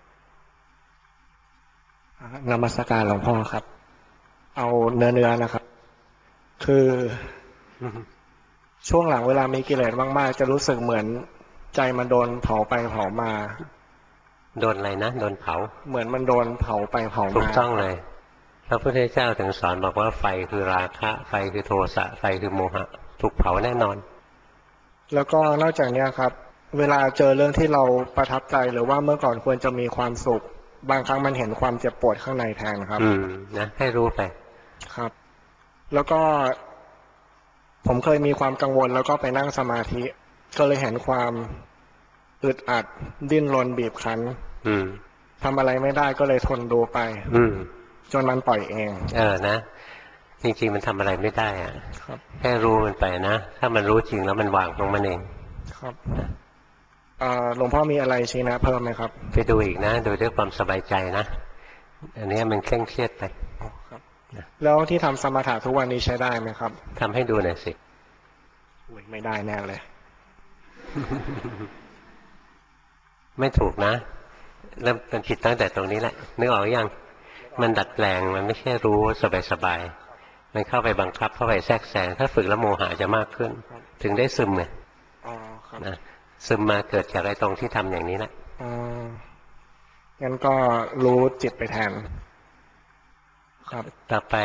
นมัสการหลวงพ่อครับเอาเนื้อนะครับคือช่วงหลังเวลามีกิเลสมากๆจะรู้สึกเหมือนใจมันโดนเผาไปเผามาโดนอะไรนะโดนเผาเหมือนมันโดนเผาไปเผามาถูกต้องเลยพระพุทธเจ้าถึงสอนบอกว่าไฟคือราคะไฟคือโทสะไฟคือโมหะถูกเผาแน่นอนแล้วก็นอกจากนี้ครับเวลาเจอเรื่องที่เราประทับใจหรือว่าเมื่อก่อนควรจะมีความสุขบางครั้งมันเห็นความเจ็บปวดข้างในแทนครับนะให้รู้ไปครับแล้วก็ผมเคยมีความกังวลแล้วก็ไปนั่งสมาธิก็เลยเห็นความอึดอัดดิ้นรนบีบคั้นทำอะไรไม่ได้ก็เลยทนดูไปจนมันปล่อยเองนะจริงๆมันทำอะไรไม่ได้อะแค่รู้มันไปนะถ้ามันรู้จริงแล้วมันวางของมันเองครับหลวงพ่อมีอะไรชี้แนะเพิ่มไหมครับไปดูอีกนะดูด้วยความสบายใจนะอันนี้มันเคร่งเครียดไปแล้วที่ทำสมถะทุกวันนี้ใช้ได้ไหมครับทำให้ดูหน่อยสิไม่ได้แน่เลยไม่ถูกนะเริ่มเป็นผิดตั้งแต่ตรงนี้แหละนึกออกยังมันดัดแปลงมันไม่ใช่รู้สบายๆมันเข้าไปบังคับเข้าไปแทรกแซงถ้าฝึกแล้วโมหะจะมากขึ้นถึงได้ซึมไงนะซึมมาเกิดจากไอ้ตรงที่ทำอย่างนี้แหละงั้นก็รู้จิตไปแทนครับต่อไป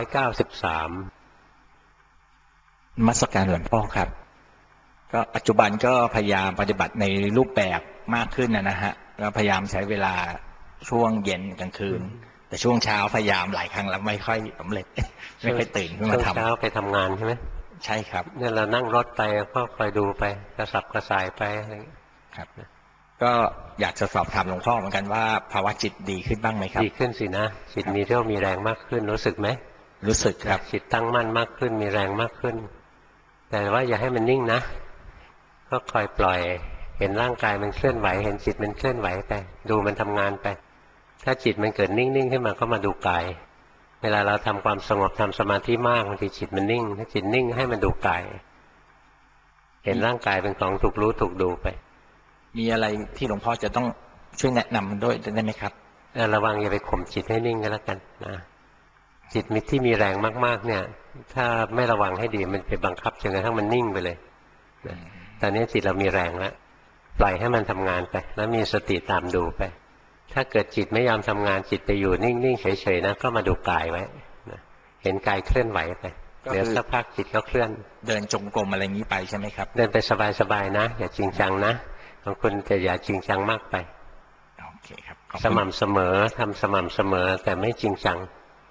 193 นมัสการหลวงพ่อครับก็ปัจจุบันก็พยายามปฏิบัติในรูปแบบมากขึ้นนะฮะแล้วพยายามใช้เวลาช่วงเย็นกลางคืนแต่ช่วงเช้าพยายามหลายครั้งแล้วไม่ค่อยสำเร็จไม่ค่อยตื่นขึ้นมาทำช่วงเช้าไปทำงานใช่ไหมใช่ครับเนี่ยเรานั่งรถไปก็คอยดูไปกระสับกระส่ายไปครับก็อยากจะสอบถามหลวงพ่อเหมือนกันว่าภาวะจิตดีขึ้นบ้างไหมครับดีขึ้นสินะจิตมีเรี่ยวมีแรงมากขึ้นรู้สึกไหมรู้สึกครับจิตตั้งมั่นมากขึ้นมีแรงมากขึ้นแต่ว่าอย่าให้มันนิ่งนะก็คอยปล่อยเห็นร่างกายมันเคลื่อนไหวเห็นจิตมันเคลื่อนไหวไปดูมันทำงานไปถ้าจิตมันเกิดนิ่งๆขึ้นมาก็มาดูกายเวลาเราทำความสงบทำสมาธิมากบางทีจิตมันนิ่งถ้าจิตนิ่งให้มันดูกายเห็นร่างกายเป็นของถูกรู้ถูกดูไปมีอะไรที่หลวงพ่อจะต้องช่วยแนะนำด้วยได้ไหมครับระวังอย่าไปข่มจิตให้นิ่งก็แล้วกันนะจิตที่มีแรงมากๆเนี่ยถ้าไม่ระวังให้ดีมันไปบังคับจนกระทั่งมันนิ่งไปเลยตอนนี้จิตเรามีแรงแล้วปล่อยให้มันทำงานไปแล้วมีสติตามดูไปถ้าเกิดจิตไม่ยอมทำงานจิตไปอยู่นิ่งๆเฉยๆนะก็มาดูกายไว้เห็นกายเคลื่อนไหวไปเดี๋ยวสักพักจิตก็เคลื่อนเดินจงกรมอะไรงี้ไปใช่ไหมครับเดินไปสบายๆนะอย่าจริงจังนะบางคนแต่อย่าจริงจังมากไปโอเคครับสม่ำเสมอทำสม่ำเสมอแต่ไม่จริงจัง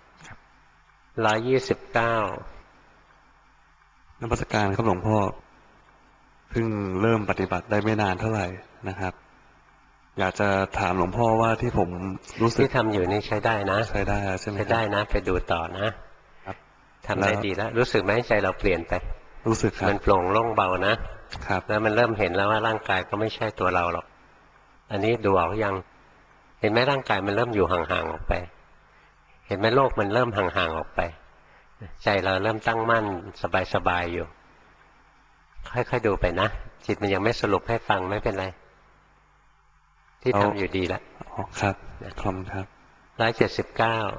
129 นมัสการครับหลวงพ่อเพิ่งเริ่มปฏิบัติได้ไม่นานเท่าไหร่นะครับอยากจะถามหลวงพ่อว่าที่ผมรู้สึกที่ทำอยู่นี่ใช้ได้นะใช้ได้ใช่ไหมใช้ได้นะไปดูต่อนะทำได้ดีแล้วรู้สึกไหมใจเราเปลี่ยนไปรู้สึกครับมันโปร่งโล่งเบานะครับแล้วมันเริ่มเห็นแล้วว่าร่างกายก็ไม่ใช่ตัวเราหรอกอันนี้ดูออกยังเห็นไหมร่างกายมันเริ่มอยู่ห่างๆออกไปเห็นไหมโลกมันเริ่มห่างๆออกไปใจเราเริ่มตั้งมั่นสบายๆอยู่ค่อยๆดูไปนะจิตมันยังไม่สรุปให้ฟังไม่เป็นไรที่ทำอยู่ดีแล้วครับขอบคุณครับ 179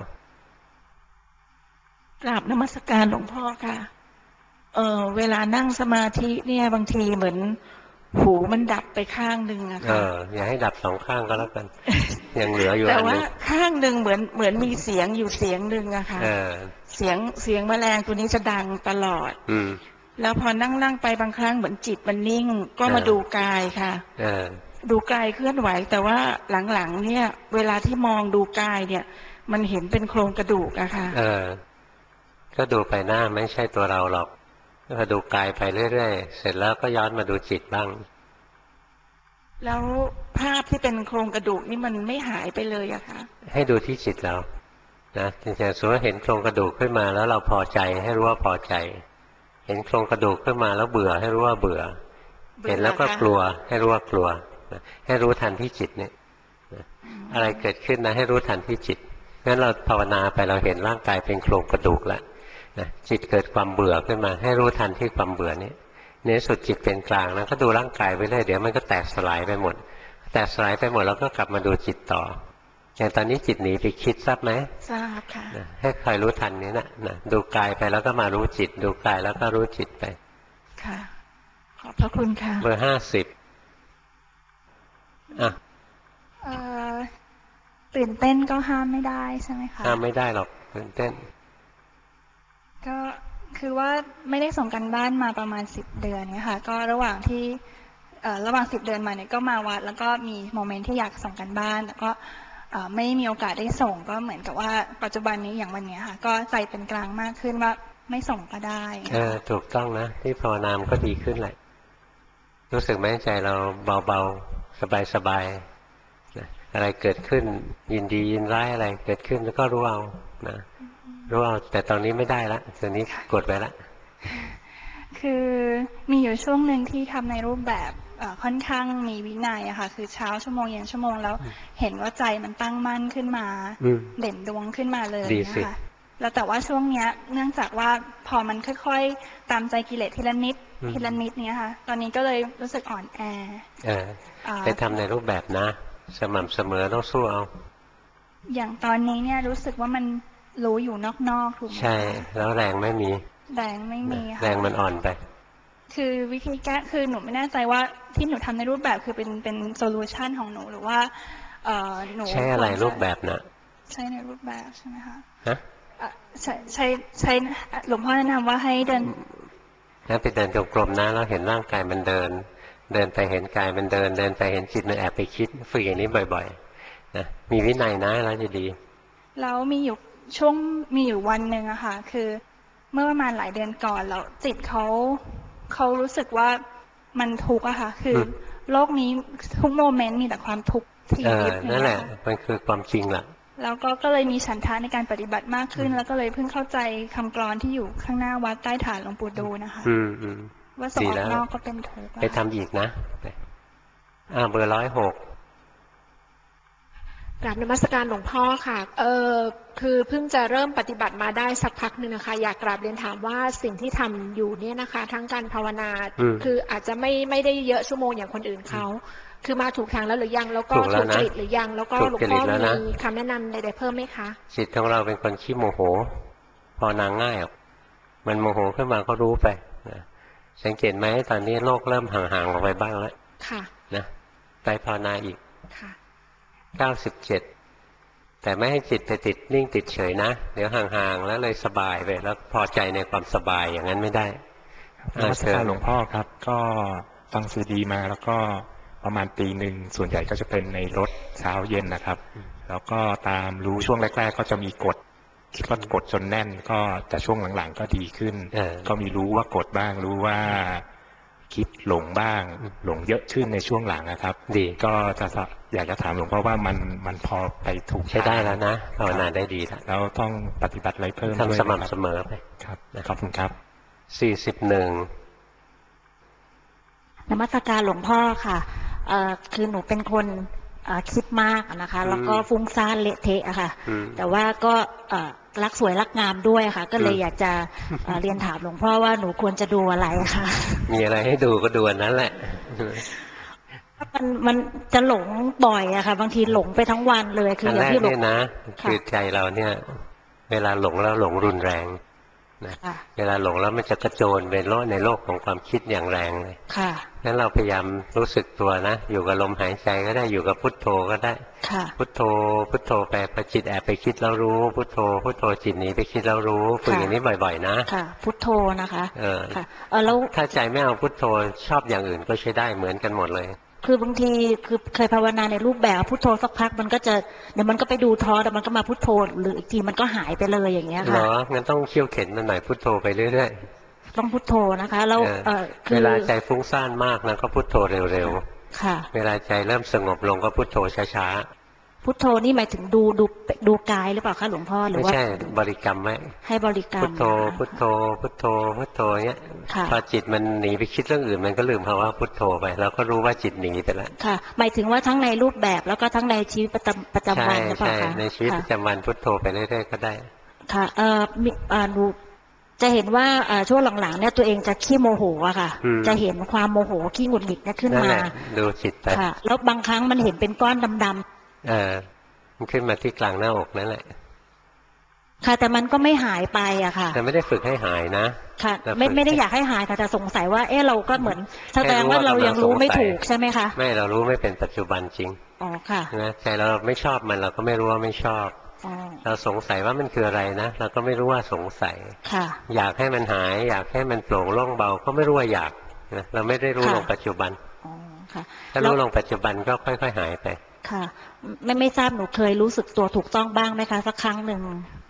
กราบนมัสการหลวงพ่อค่ะเวลานั่งสมาธิเนี่ยบางทีเหมือนหูมันดับไปข้างหนึ่งอะค่ะอย่าให้ดับสองข้างก็แล้วกันยังเหลืออยู่แต่ว่าข้างหนึ่งเหมือนมีเสียงอยู่เสียงหนึ่งอะค่ะเสียงแมลงตัวนี้จะดังตลอดแล้วพอนั่งไปบางครั้งเหมือนจิตมันนิ่งก็มาดูกายค่ะดูกายเคลื่อนไหวแต่ว่าหลังๆเนี่ยเวลาที่มองดูกายเนี่ยมันเห็นเป็นโครงกระดูกอะค่ะก็ดูไปหน้าไม่ใช่ตัวเราหรอกก็ดูกายไปเรื่อยๆเสร็จแล้วก็ย้อนมาดูจิตบ้างแล้วภาพที่เป็นโครงกระดูกนี่มันไม่หายไปเลยอะคะให้ดูที่จิตเรานะอย่างสมมติเห็นโครงกระดูกขึ้นมาแล้วเราพอใจให้รู้ว่าพอใจเห็นโครงกระดูกขึ้นมาแล้วเบื่อให้รู้ว่าเบื่อเห็นแล้วก็กลัวให้รู้ว่ากลัวให้รู้ทันที่จิตเนี่ยอะไรเกิดขึ้นนะให้รู้ทันที่จิตงั้นเราภาวนาไปเราเห็นร่างกายเป็นโครงกระดูกแล้วนะจิตเกิดความเบื่อขึ้นมาให้รู้ทันที่ความเบื่อนี้ในสุดจิตเป็นกลางแล้วก็ดูร่างกายไปเรื่อยเดี๋ยวมันก็แตกสลายไปหมดแตกสลายไปหมดแล้วก็กลับมาดูจิตต่ออย่างตอนนี้จิตหนีไปคิดทราบไหมทราบค่ะให้คอยรู้ทันนี้นะดูกายไปแล้วก็มารู้จิตดูกายแล้วก็รู้จิตไปค่ะขอบพระคุณค่ะเบอร์50อ่ะตื่นเต้นก็ห้ามไม่ได้ใช่ไหมคะห้ามไม่ได้หรอกตื่นเต้นก็คือว่าไม่ได้ส่งกันบ้านมาประมาณ10 เดือนเนี่ยค่ะก็ระหว่าง10 เดือนมาเนี่ยก็มาวัดแล้วก็มีโมเมนต์ที่อยากส่งกันบ้านแต่ก็ไม่มีโอกาสได้ส่งก็เหมือนกับว่าปัจจุบันนี้อย่างวันนี้ค่ะก็ใจเป็นกลางมากขึ้นว่าไม่ส่งก็ได้ถูกต้องนะที่ภาวนามก็ดีขึ้นแหละรู้สึกไหมใจเราเบาๆสบายๆอะไรเกิดขึ้นยินดียินร้ายอะไรเกิดขึ้นแล้วก็รู้เอานะรู้เอาแต่ตอนนี้ไม่ได้ละตอนนี้กดไปละคือมีอยู่ช่วงหนึ่งที่ทำในรูปแบบค่อนข้างมีวินัยอะค่ะคือเช้าชั่วโมงเย็นชั่วโมงแล้วเห็นว่าใจมันตั้งมั่นขึ้นมาเด่นดวงขึ้นมาเลยนะคะแล้วแต่ว่าช่วงเนี้ยเนื่องจากว่าพอมันค่อยๆตามใจกิเลสทีละนิดทีละนิดเนี้ยค่ะตอนนี้ก็เลยรู้สึกอ่อนแอไปทำในรูปแบบนะสม่ำเสมอต้องสู้เอาอย่างตอนนี้เนี่ยรู้สึกว่ามันรู้อยู่นอกๆถูกไหมใช่แล้วแรงไม่มีแรงไม่มีค่ะแรงมันอ่อนไปคือวิธีแก้คือหนูไม่แน่ใจว่าที่หนูทำในรูปแบบคือเป็นโซลูชันของหนูหรือว่าหนูใช้อะไรรูปแบบนะใช้ในรูปแบบใช่ไหมคะฮะใช้หลวงพ่อแนะนำว่าให้เดินไปเดินจงกรมนะแล้วเห็นร่างกายมันเดินไปเห็นกายมันเดินไปเห็นจิตมันแอบไปคิดฝึกอย่างนี้บ่อยๆนะมีวินัยนะแล้วจะดีแล้วมีอยู่วันหนึ่งอะค่ะคือเมื่อประมาณหลายเดือนก่อนแล้วจิตเขารู้สึกว่ามันทุกข์อะค่ะคือโลกนี้ทุกโมเมนต์มีแต่ความทุกข์ที่ยิบนั่นแหละมันคือความจริงแหละแล้วก็เลยมีฉันทะในการปฏิบัติมากขึ้นแล้วก็เลยเพิ่งเข้าใจคำกลอนที่อยู่ข้างหน้าวัดใต้ฐานหลวงปู่ดูนะคะว่าส่งออกนอกก็เป็นทุกข์ไปทำอีกนะเบอร์106 กราบนมัสการหลวงพ่อค่ะคือเพิ่งจะเริ่มปฏิบัติมาได้สักพักหนึ่งนะคะอยากกราบเรียนถามว่าสิ่งที่ทำอยู่เนี่ยนะคะทั้งการภาวนาคืออาจจะไม่ได้เยอะชั่วโมงอย่างคนอื่นเขาคือมาถูกทางแล้วหรือยังแล้วก็ถูกจริตหรือยังแล้วก็หลวงพ่อมีคำแนะนำใดๆเพิ่มไหมคะจิตของเราเป็นคนขี้โมโหภาวนาง่ายอ่ะมันโมโหขึ้นมาก็รู้ไปสังเกตไหมตอนนี้โลกเริ่มห่างๆออกไปบ้างแล้วค่ะนะไปภาวนาอีกค่ะ 97แต่ไม่ให้จิตไปติดนิ่งติดเฉยนะเดี๋ยวห่างๆแล้วเลยสบายไปแล้วพอใจในความสบายอย่างนั้นไม่ได้นมัสการหลวงพ่อครับก็ฟังซีดีมาแล้วก็ประมาณปีหนึ่งส่วนใหญ่ก็จะเป็นในรถเช้าเย็นนะครับแล้วก็ตามรู้ช่วงแรกๆก็จะมีกดคิดว่ากดจนแน่นก็แต่ช่วงหลังๆก็ดีขึ้นก็มีรู้ว่ากดบ้างรู้ว่าคิดหลงบ้างหลงเยอะขึ้นในช่วงหลังนะครับดีก็จะอยากจะถามหลวงพ่อว่ามันพอไปถูกใช้ได้แล้วนะภาวนาได้ดีแล้วต้องปฏิบัติอะไรเพิ่มทำสม่ำเสมอไปครับขอบคุณครับ 41 นมัสการหลวงพ่อค่ะคือหนูเป็นคนคิดมากนะคะแล้วก็ฟุ้งซ่านเละเทะอะค่ะแต่ว่าก็รักสวยรักงามด้วยค่ะก็เลยอยากจะเรียนถามหลวงพ่อว่าหนูควรจะดูอะไรค่ะมีอะไรให้ดูก็ดูอันนั้นแหละมันจะหลงบ่อยอะค่ะบางทีหลงไปทั้งวันเลยคืออย่างที่หลงนะคือใจเราเนี่ยเวลาหลงแล้วหลงรุนแรงนะเวลาหลงแล้วมันจะกระโจนไปในโลกของความคิดอย่างแรงเลยค่ะงั้นเราพยายามรู้สึกตัวนะอยู่กับลมหายใจก็ได้อยู่กับพุทโธก็ได้พุทโธพุทโธไปพอจิตแอบไปคิดแล้วรู้พุทโธพุทโธจิตหนีไปคิดแล้วรู้ฝึกอย่างนี้บ่อยๆนะค่ะพุทโธนะคะค่ะแล้วถ้าใจไม่เอาพุทโธชอบอย่างอื่นก็ใช้ได้เหมือนกันหมดเลยคือบางทีคือเคยภาวนาในรูปแบบพุทโธสักพักมันก็จะเดี๋ยวมันก็ไปดูท้อแต่มันก็มาพุทโธหรืออีกทีมันก็หายไปเลยอย่างเงี้ยค่ะเหรองั้นต้องเขี่ยวเข็นมันหน่อยพุทโธไปเรื่อยๆต้องพุทโธนะคะแล้วเวลาใจฟุ้งซ่านมากนะก็พุทโธเร็วๆค่ะเวลาใจเริ่มสงบลงก็พุทโธช้าพุทโธนี่หมายถึงดูกายหรือเปล่าคะหลวงพ่อหรือว่าไม่ใช่บริกรรมไหมให้บริกรรมพุทโธพุทโธพุทโธพุทโธเนี้ยพอจิตมันหนีไปคิดเรื่องอื่นมันก็ลืมภาวะพุทโธไปเราก็รู้ว่าจิตหนีไปแล้วค่ะหมายถึงว่าทั้งในรูปแบบแล้วก็ทั้งในชีวิตประจำวันหรือเปล่าคะในชีวิตประจำวันพุทโธไปเรื่อยๆก็ได้ค่ะดูจะเห็นว่าช่วงหลังๆเนี่ยตัวเองจะขี้โมโหอะค่ะจะเห็นความโมโหขี้หงุดหงิดเนี่ยขึ้นมาดูจิตไปค่ะแล้วบางครั้งมันเห็นเป็นก้อนดำๆมันขึ้นมาที่กลางหน้าอกนั่นแหละค่ะแต่มันก็ไม่หายไปอะค่ะแต่ไม่ได้ฝึกให้หายนะค่ะไม่ได้อยากให้หายค่ะแต่สงสัยว่าเราก็เหมือนแสดงว่าเรายังรู้ไม่ถูกใช่ไหมคะไม่เรารู้ไม่เป็นปัจจุบันจริงอ๋อค่ะนะใจเราไม่ชอบมันเราก็ไม่รู้ว่าไม่ชอบเราสงสัยว่ามันคืออะไรนะเราก็ไม่รู้ว่าสงสัยอยากให้มันหายอยากให้มันโปร่งโล่งเบาก็ไม่รู้ว่าอยากนะเราไม่ได้รู้ลงปัจจุบันถ้ารู้ลงปัจจุบันก็ค่อยๆหายไปค่ะไม่ทราบหนูเคยรู้สึกตัวถูกต้องบ้างไหมคะสักครั้งหนึ่ง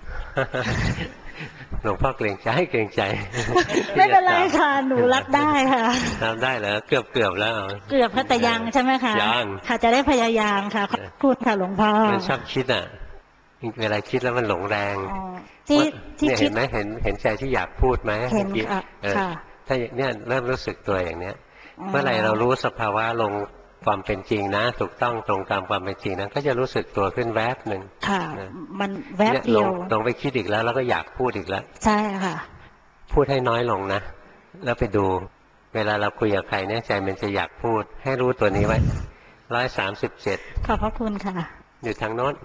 หลวงพ่อเกรงใจไม่เป็นไรค่ะหนูรับได้ค่ะรับได้แล้วเกือบแล้วเกือบแต่ยังใช่ไหมคะยังค่ะจะได้พยายามค่ะขอบคุณค่ะหลวงพ่อมันชอบคิดเวลาคิดแล้วมันหลงแรงที่เห็นไหมเห็นใจที่อยากพูดไหมเห็นค่ะถ้าเนี่ยเริ่มรู้สึกตัวอย่างเนี้ยเมื่อไหร่เรารู้สภาวะลงความเป็นจริงนะถูกต้องตรงตามความเป็นจริงนะก็จะรู้สึกตัวขึ้นแวบหนึ่งค่ะมันแวบเดียวลงไปคิดอีกแล้วก็อยากพูดอีกแล้วใช่ค่ะพูดให้น้อยลงนะแล้วไปดูเวลาเราคุยกับใครเนี่ยใจมันจะอยากพูดให้รู้ตัวนี้ไว้137 ขอบพระคุณค่ะอยู่ทางโน้น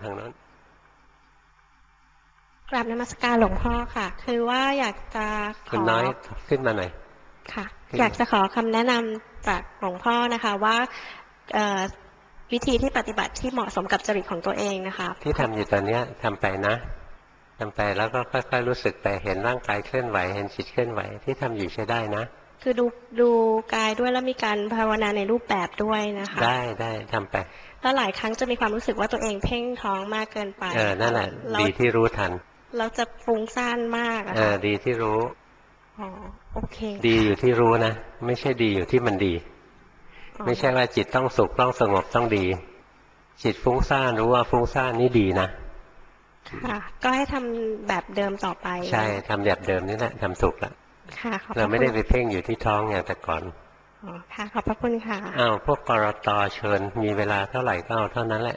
กราบนมัสการหลวงพ่อค่ะคือว่าอยากจะขอคุณน้อยขึ้นมาหน่อยค่ะอยากจะขอคำแนะนำจากหลวงพ่อนะคะว่าวิธีที่ปฏิบัติที่เหมาะสมกับจริตของตัวเองนะคะที่ทำอยู่ตอนนี้ทำไปนะทำไปแล้วก็ค่อยๆรู้สึกไปเห็นร่างกายเคลื่อนไหวเห็นจิตเคลื่อนไหวที่ทำอยู่ใช้ได้นะคือดูกายด้วยแล้วมีการภาวนาในรูปแบบด้วยนะคะได้ทำไปแล้วหลายครั้งจะมีความรู้สึกว่าตัวเองเพ่งท้องมากเกินไปนั่นแหละดีที่รู้ทันเราจะฟุ้งซ่านมากดีที่รู้โอเคดีอยู่ที่รู้นะไม่ใช่ดีอยู่ที่มันดีไม่ใช่ว่าจิตต้องสุขต้องสงบต้องดีจิตฟุ้งซ่านรู้ว่าฟุ้งซ่านนี่ดีนะค่ะก็ให้ทำแบบเดิมต่อไปใช่ทำแบบเดิมนี่แหละทำถูกแล้วค่ะเราไม่ได้ไปเพ่งอยู่ที่ท้องอย่างแต่ก่อนค่ะขอบพระคุณค่ะพวกกรต.เชิญมีเวลาเท่าไหร่ก็เอาเท่านั้นแหละ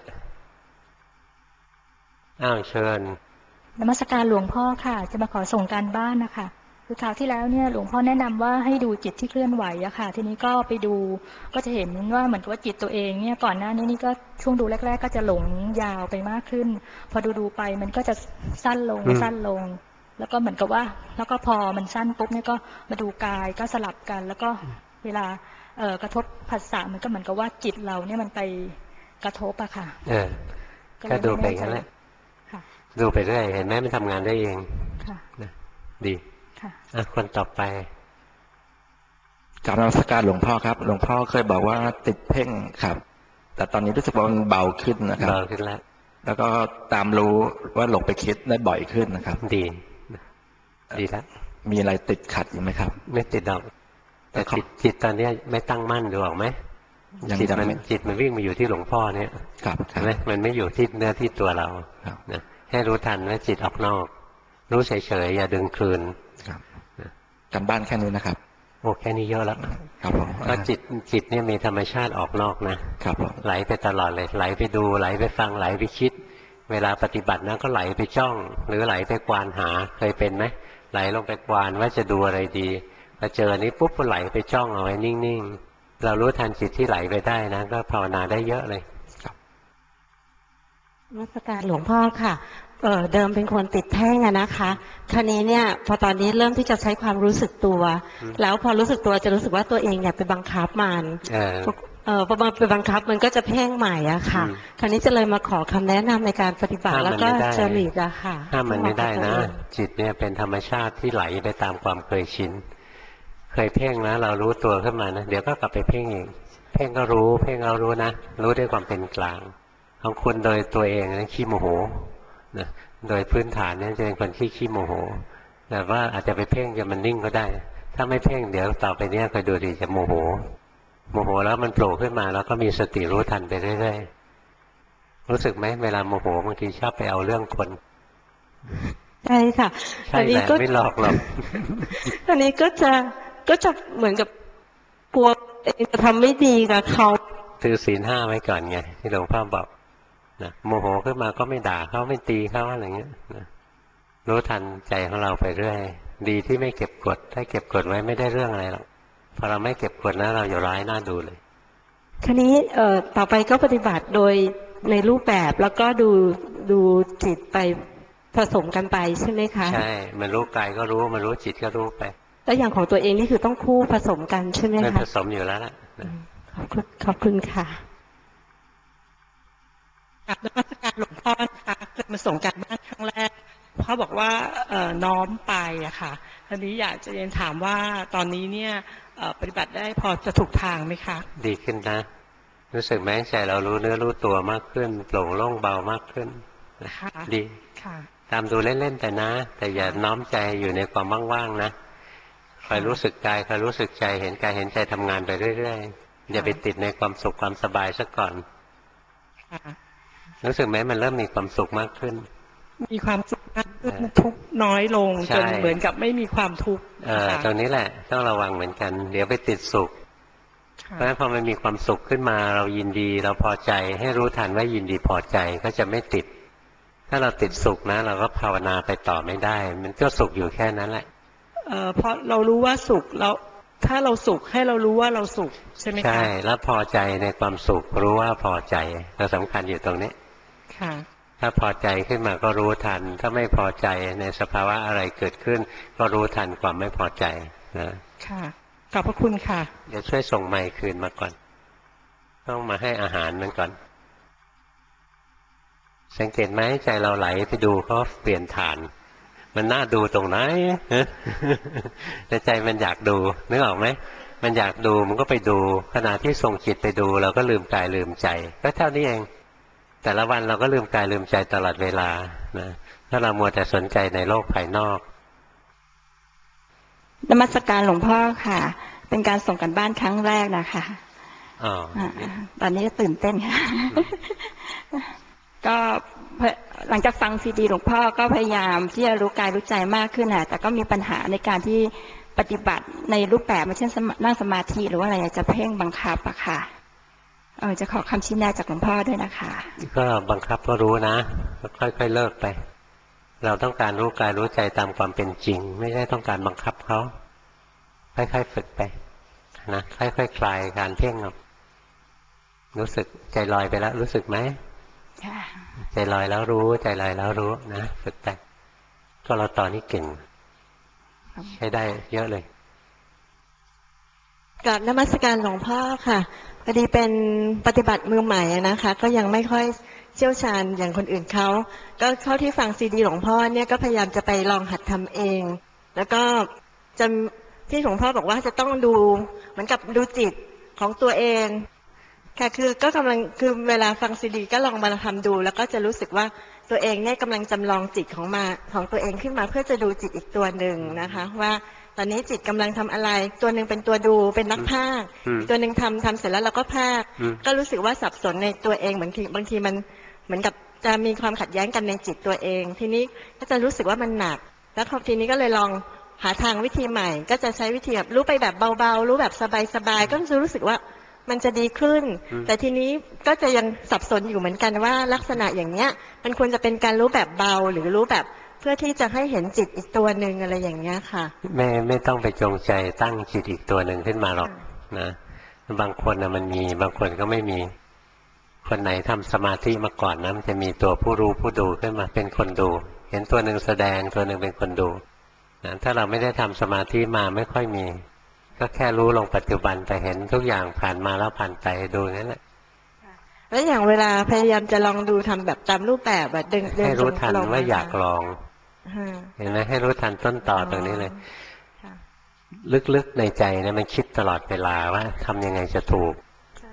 เชิญนมัสการหลวงพ่อค่ะจะมาขอส่งการบ้านนะคะคือคราวที่แล้วเนี่ยหลวงพ่อแนะนำว่าให้ดูจิตที่เคลื่อนไหวอะค่ะทีนี้ก็ไปดูก็จะเห็นว่าเหมือนกับว่าจิตตัวเองเนี่ยก่อนหน้านี้นี่ก็ช่วงดูแรกๆก็จะหลงยาวไปมากขึ้นพอดูไปมันก็จะสั้นลงแล้วก็เหมือนกับว่าแล้วก็พอมันสั้นปุ๊บเนี่ยก็มาดูกายก็สลับกันแล้วก็เวลากระทบผัสสะมันก็เหมือนกับว่าจิตเราเนี่ยมันไปกระทบอะค่ะก็ดูไปงั้นแหละดูไปเรื่อยเห็นไหมมันทำงานได้เองดีคนต่อไปกราบนมัสการหลวงพ่อครับหลวงพ่อเคยบอกว่าติดเพ่งครับแต่ตอนนี้รู้สึกว่ามันเบาขึ้นนะครับเบาขึ้นแล้วก็ตามรู้ว่าหลงไปคิดได้บ่อยขึ้นนะครับดีแล้วมีอะไรติดขัดอยู่ไหมครับไม่ติดดอกแต่จิตตอนนี้ไม่ตั้งมั่นดูออกไหมจิตมันวิ่งมาอยู่ที่หลวงพ่อเนี่ยใช่ไหมมันไม่อยู่ที่เนื้อที่ตัวเรานะให้รู้ทันว่าจิตออกนอกรู้เฉยๆอย่าดึงคืนการบ้านแค่นี้นะครับโอ้แค่นี้เยอะแล้วครับผมก็จิตเนี่ยมีธรรมชาติออกนอกนะครับไหลไปตลอดเลยไหลไปดูไหลไปฟังไหลไปคิดเวลาปฏิบัตินะก็ไหลไปจ้องหรือไหลไปควานหาเคยเป็นไหมไหลลงไปควานว่าจะดูอะไรดีพอเจอนี้ปุ๊บก็ไหลไปจ้องเอาไว้นิ่งๆเรารู้ทันจิตที่ไหลไปได้นะก็ภาวนาได้เยอะเลยนมัสการหลวงพ่อค่ะเดิมเป็นคนติดแท่งนะคะคราวนี้เนี่ยพอตอนนี้เริ่มที่จะใช้ความรู้สึกตัวแล้วพอรู้สึกตัวจะรู้สึกว่าตัวเองเนี่ยไปบังคับมันพอไปบังคับมันก็จะเพ่งใหม่อะค่ะคราวนี้จะเลยมาขอคำแนะนำในการปฏิบัติแล้วก็จริตอะค่ะห้ามมันไม่ได้นะจิตเนี่ยเป็นธรรมชาติที่ไหลไปตามความเคยชินเคยเพ่งนะเรารู้ตัวขึ้นมานะเดี๋ยวก็กลับไปเพ่งอีกเพ่งก็รู้เพ่งเรารู้นะรู้ด้วยความเป็นกลางของคุณโดยตัวเองนะขี้โมโหนะโดยพื้นฐานเนี่ยจะเป็นคนขี้โมโหแต่ว่าอาจจะไปเพ่งจะมันนิ่งก็ได้ถ้าไม่เพ่งเดี๋ยวต่อไปเนี้ยคอยดูดิจะโมโหแล้วมันโผล่ขึ้นมาแล้วก็มีสติรู้ทันไปเรื่อยๆรู้สึกไหมเวลาโมโหบางทีชอบไปเอาเรื่องคนใช่ค่ะใช่แหละไม่หลอกหรอกตอนนี้ก็จะเหมือนกับกลัวเองจะทำไม่ดีกับเขาถือศีล 5ไว้ก่อนไงที่หลวงพ่อบอกนะโมโหขึ้นมาก็ไม่ด่าเขาไม่ตีเขาอะไรเงี้ยนะรู้ทันใจของเราไปเรื่อยดีที่ไม่เก็บกดถ้าเก็บกดไว้ไม่ได้เรื่องอะไรหรอกพอเราไม่เก็บกดนะเราอย่าร้ายน่าดูเลยทีนี้ต่อไปก็ปฏิบัติโดยในรูปแบบแล้วก็ดูจิตไปผสมกันไปใช่ไหมคะใช่มันรู้กายก็รู้มันรู้จิตก็รู้ไปแล้วอย่างของตัวเองนี่คือต้องคู่ผสมกันใช่ไหมคะมันผสมอยู่แล้วล่ะขอบคุณค่ะกับนมัสการหลวงพ่อนะคะเคยมาส่งการบ้านครั้งแรกพ่อบอกว่าน้อมไปอะค่ะทีนี้อยากจะเรียนถามว่าตอนนี้เนี่ยปฏิบัติได้พอจะถูกทางไหมคะดีขึ้นนะรู้สึกไหมใจเรารู้เนื้อรู้ตัวมากขึ้นโปร่งโล่งเบามากขึ้นดีตามดูเล่นๆแต่นะแต่อย่าน้อมใจอยู่ในความว่างๆนะคอยรู้สึกกายคอยรู้สึกใจเห็นกายเห็นใจทำงานไปเรื่อยๆอย่าไปติดในความสุขความสบายซะก่อนรู้สึกไหมมันเริ่มมีความสุขมากขึ้นมีความสุขมากขึ้นทุกข์น้อยลงจนเหมือนกับไม่มีความทุกข์ตรงนี้แหละต้องระวังเหมือนกันเดี๋ยวไปติดสุขเพราะฉะนั้นพอมันมีความสุขขึ้นมาเรายินดีเราพอใจให้รู้ทันว่ายินดีพอใจก็จะไม่ติดถ้าเราติดสุขนะเราก็ภาวนาไปต่อไม่ได้มันก็สุขอยู่แค่นั้นแหละเพราะเรารู้ว่าสุขแล้วถ้าเราสุขให้เรารู้ว่าเราสุขใช่ไหมคะใช่แล้วพอใจในความสุขรู้ว่าพอใจเราสำคัญอยู่ตรงนี้ค่ะถ้าพอใจขึ้นมาก็รู้ทันถ้าไม่พอใจในสภาวะอะไรเกิดขึ้นก็รู้ทันความไม่พอใจนะค่ะขอบพระคุณค่ะเดี๋ยวช่วยส่งไมค์คืนมาก่อนต้องมาให้อาหารมันก่อนสังเกตไหมใจเราไหลไปดูเขาเปลี่ยนฐานมันน่าดูตรงไหนแต่ใจมันอยากดูนึกออกไหมมันอยากดูมันก็ไปดูขณะที่ส่งจิตไปดูเราก็ลืมกายลืมใจก็เท่านี้เองแต่ละวันเราก็ลืมกายลืมใจตลอดเวลานะถ้าเรามัวแต่สนใจในโลกภายนอกนมัสการหลวงพ่อค่ะเป็นการส่งกันบ้านครั้งแรกนะคะตอนนี้ตื่นเต้นค่ะก็หลังจากฟังซีดีหลวงพ่อก็พยายามที่จะรู้กายรู้ใจมากขึ้นค่ะแต่ก็มีปัญหาในการที่ปฏิบัติในรูปแบบเช่นนั่งสมาธิหรือว่าอะไรจะเพ่งบังคับอะค่ะจะขอคำชี้แนะจากหลวงพ่อด้วยนะคะก็บังคับก็รู้นะค่อยๆเลิกไปเราต้องการรู้กายรู้ใจตามความเป็นจริงไม่ใช่ต้องการบังคับเขาค่อยๆฝึกไปนะค่อยๆคลายการเพ่งรู้สึกใจลอยไปแล้วรู้สึกไหมใจลอยแล้วรู้ใจลอยแล้วรู้นะฝึกไปก็เราตอนนี้เก่งใช้ได้เยอะเลยกับนมัสการหลวงพ่อค่ะพอดีเป็นปฏิบัติมือใหม่นะคะก็ยังไม่ค่อยเชี่ยวชาญอย่างคนอื่นเขาก็เท่าที่ฟังซีดีหลวงพ่อเนี่ยก็พยายามจะไปลองหัดทำเองแล้วก็จะที่หลวงพ่อบอกว่าจะต้องดูเหมือนกับดูจิตของตัวเองค่ะคือก็กำลังคือเวลาฟังซีดีก็ลองมาทำดูแล้วก็จะรู้สึกว่าตัวเองเนี่ยกำลังจำลองจิตของตัวเองขึ้นมาเพื่อจะดูจิตอีกตัวหนึ่งนะคะว่าตอนนี้จิตกำลังทำอะไรตัวหนึ่งเป็นตัวดูเป็นนักพากย์ตัวหนึ่งทำเสร็จแล้วเราก็พากย์ก็รู้สึกว่าสับสนในตัวเองบางทีมันเหมือนกับจะมีความขัดแย้งกันในจิตตัวเองทีนี้ก็จะรู้สึกว่ามันหนักแล้วทีนี้ก็เลยลองหาทางวิธีใหม่ก็จะใช้วิธีแบบรู้ไปแบบเบาๆรู้แบบสบายๆก็จะรู้สึกว่ามันจะดีขึ้นแต่ทีนี้ก็จะยังสับสนอยู่เหมือนกันว่าลักษณะอย่างเนี้ยมันควรจะเป็นการรู้แบบเบาหรือรู้แบบเพื่อที่จะให้เห็นจิตอีกตัวหนึ่งอะไรอย่างเงี้ยค่ะไม่ต้องไปจงใจตั้งจิตอีกตัวหนึ่งขึ้นมาหรอกนะบางคนนะมันมีบางคนก็ไม่มีคนไหนทำสมาธิมาก่อนนะมันจะมีตัวผู้รู้ผู้ดูขึ้นมาเป็นคนดูเห็นตัวหนึ่งแสดงตัวหนึ่งเป็นคนดูนะถ้าเราไม่ได้ทำสมาธิมาไม่ค่อยมีก็แค่รู้ลงปัจจุบันแต่เห็นทุกอย่างผ่านมาแล้วผ่านไปดูนั่นแหละแล้วอย่างเวลาพยายามจะลองดูทำแบบตามรูปแบบแบบเดินให้รู้ทันว่าอยากลองเห็นไหมให้รู้ทันต้นต่อตรงนี้เลยลึกๆในใจนะมันคิดตลอดเวลาว่าทำยังไงจะถูก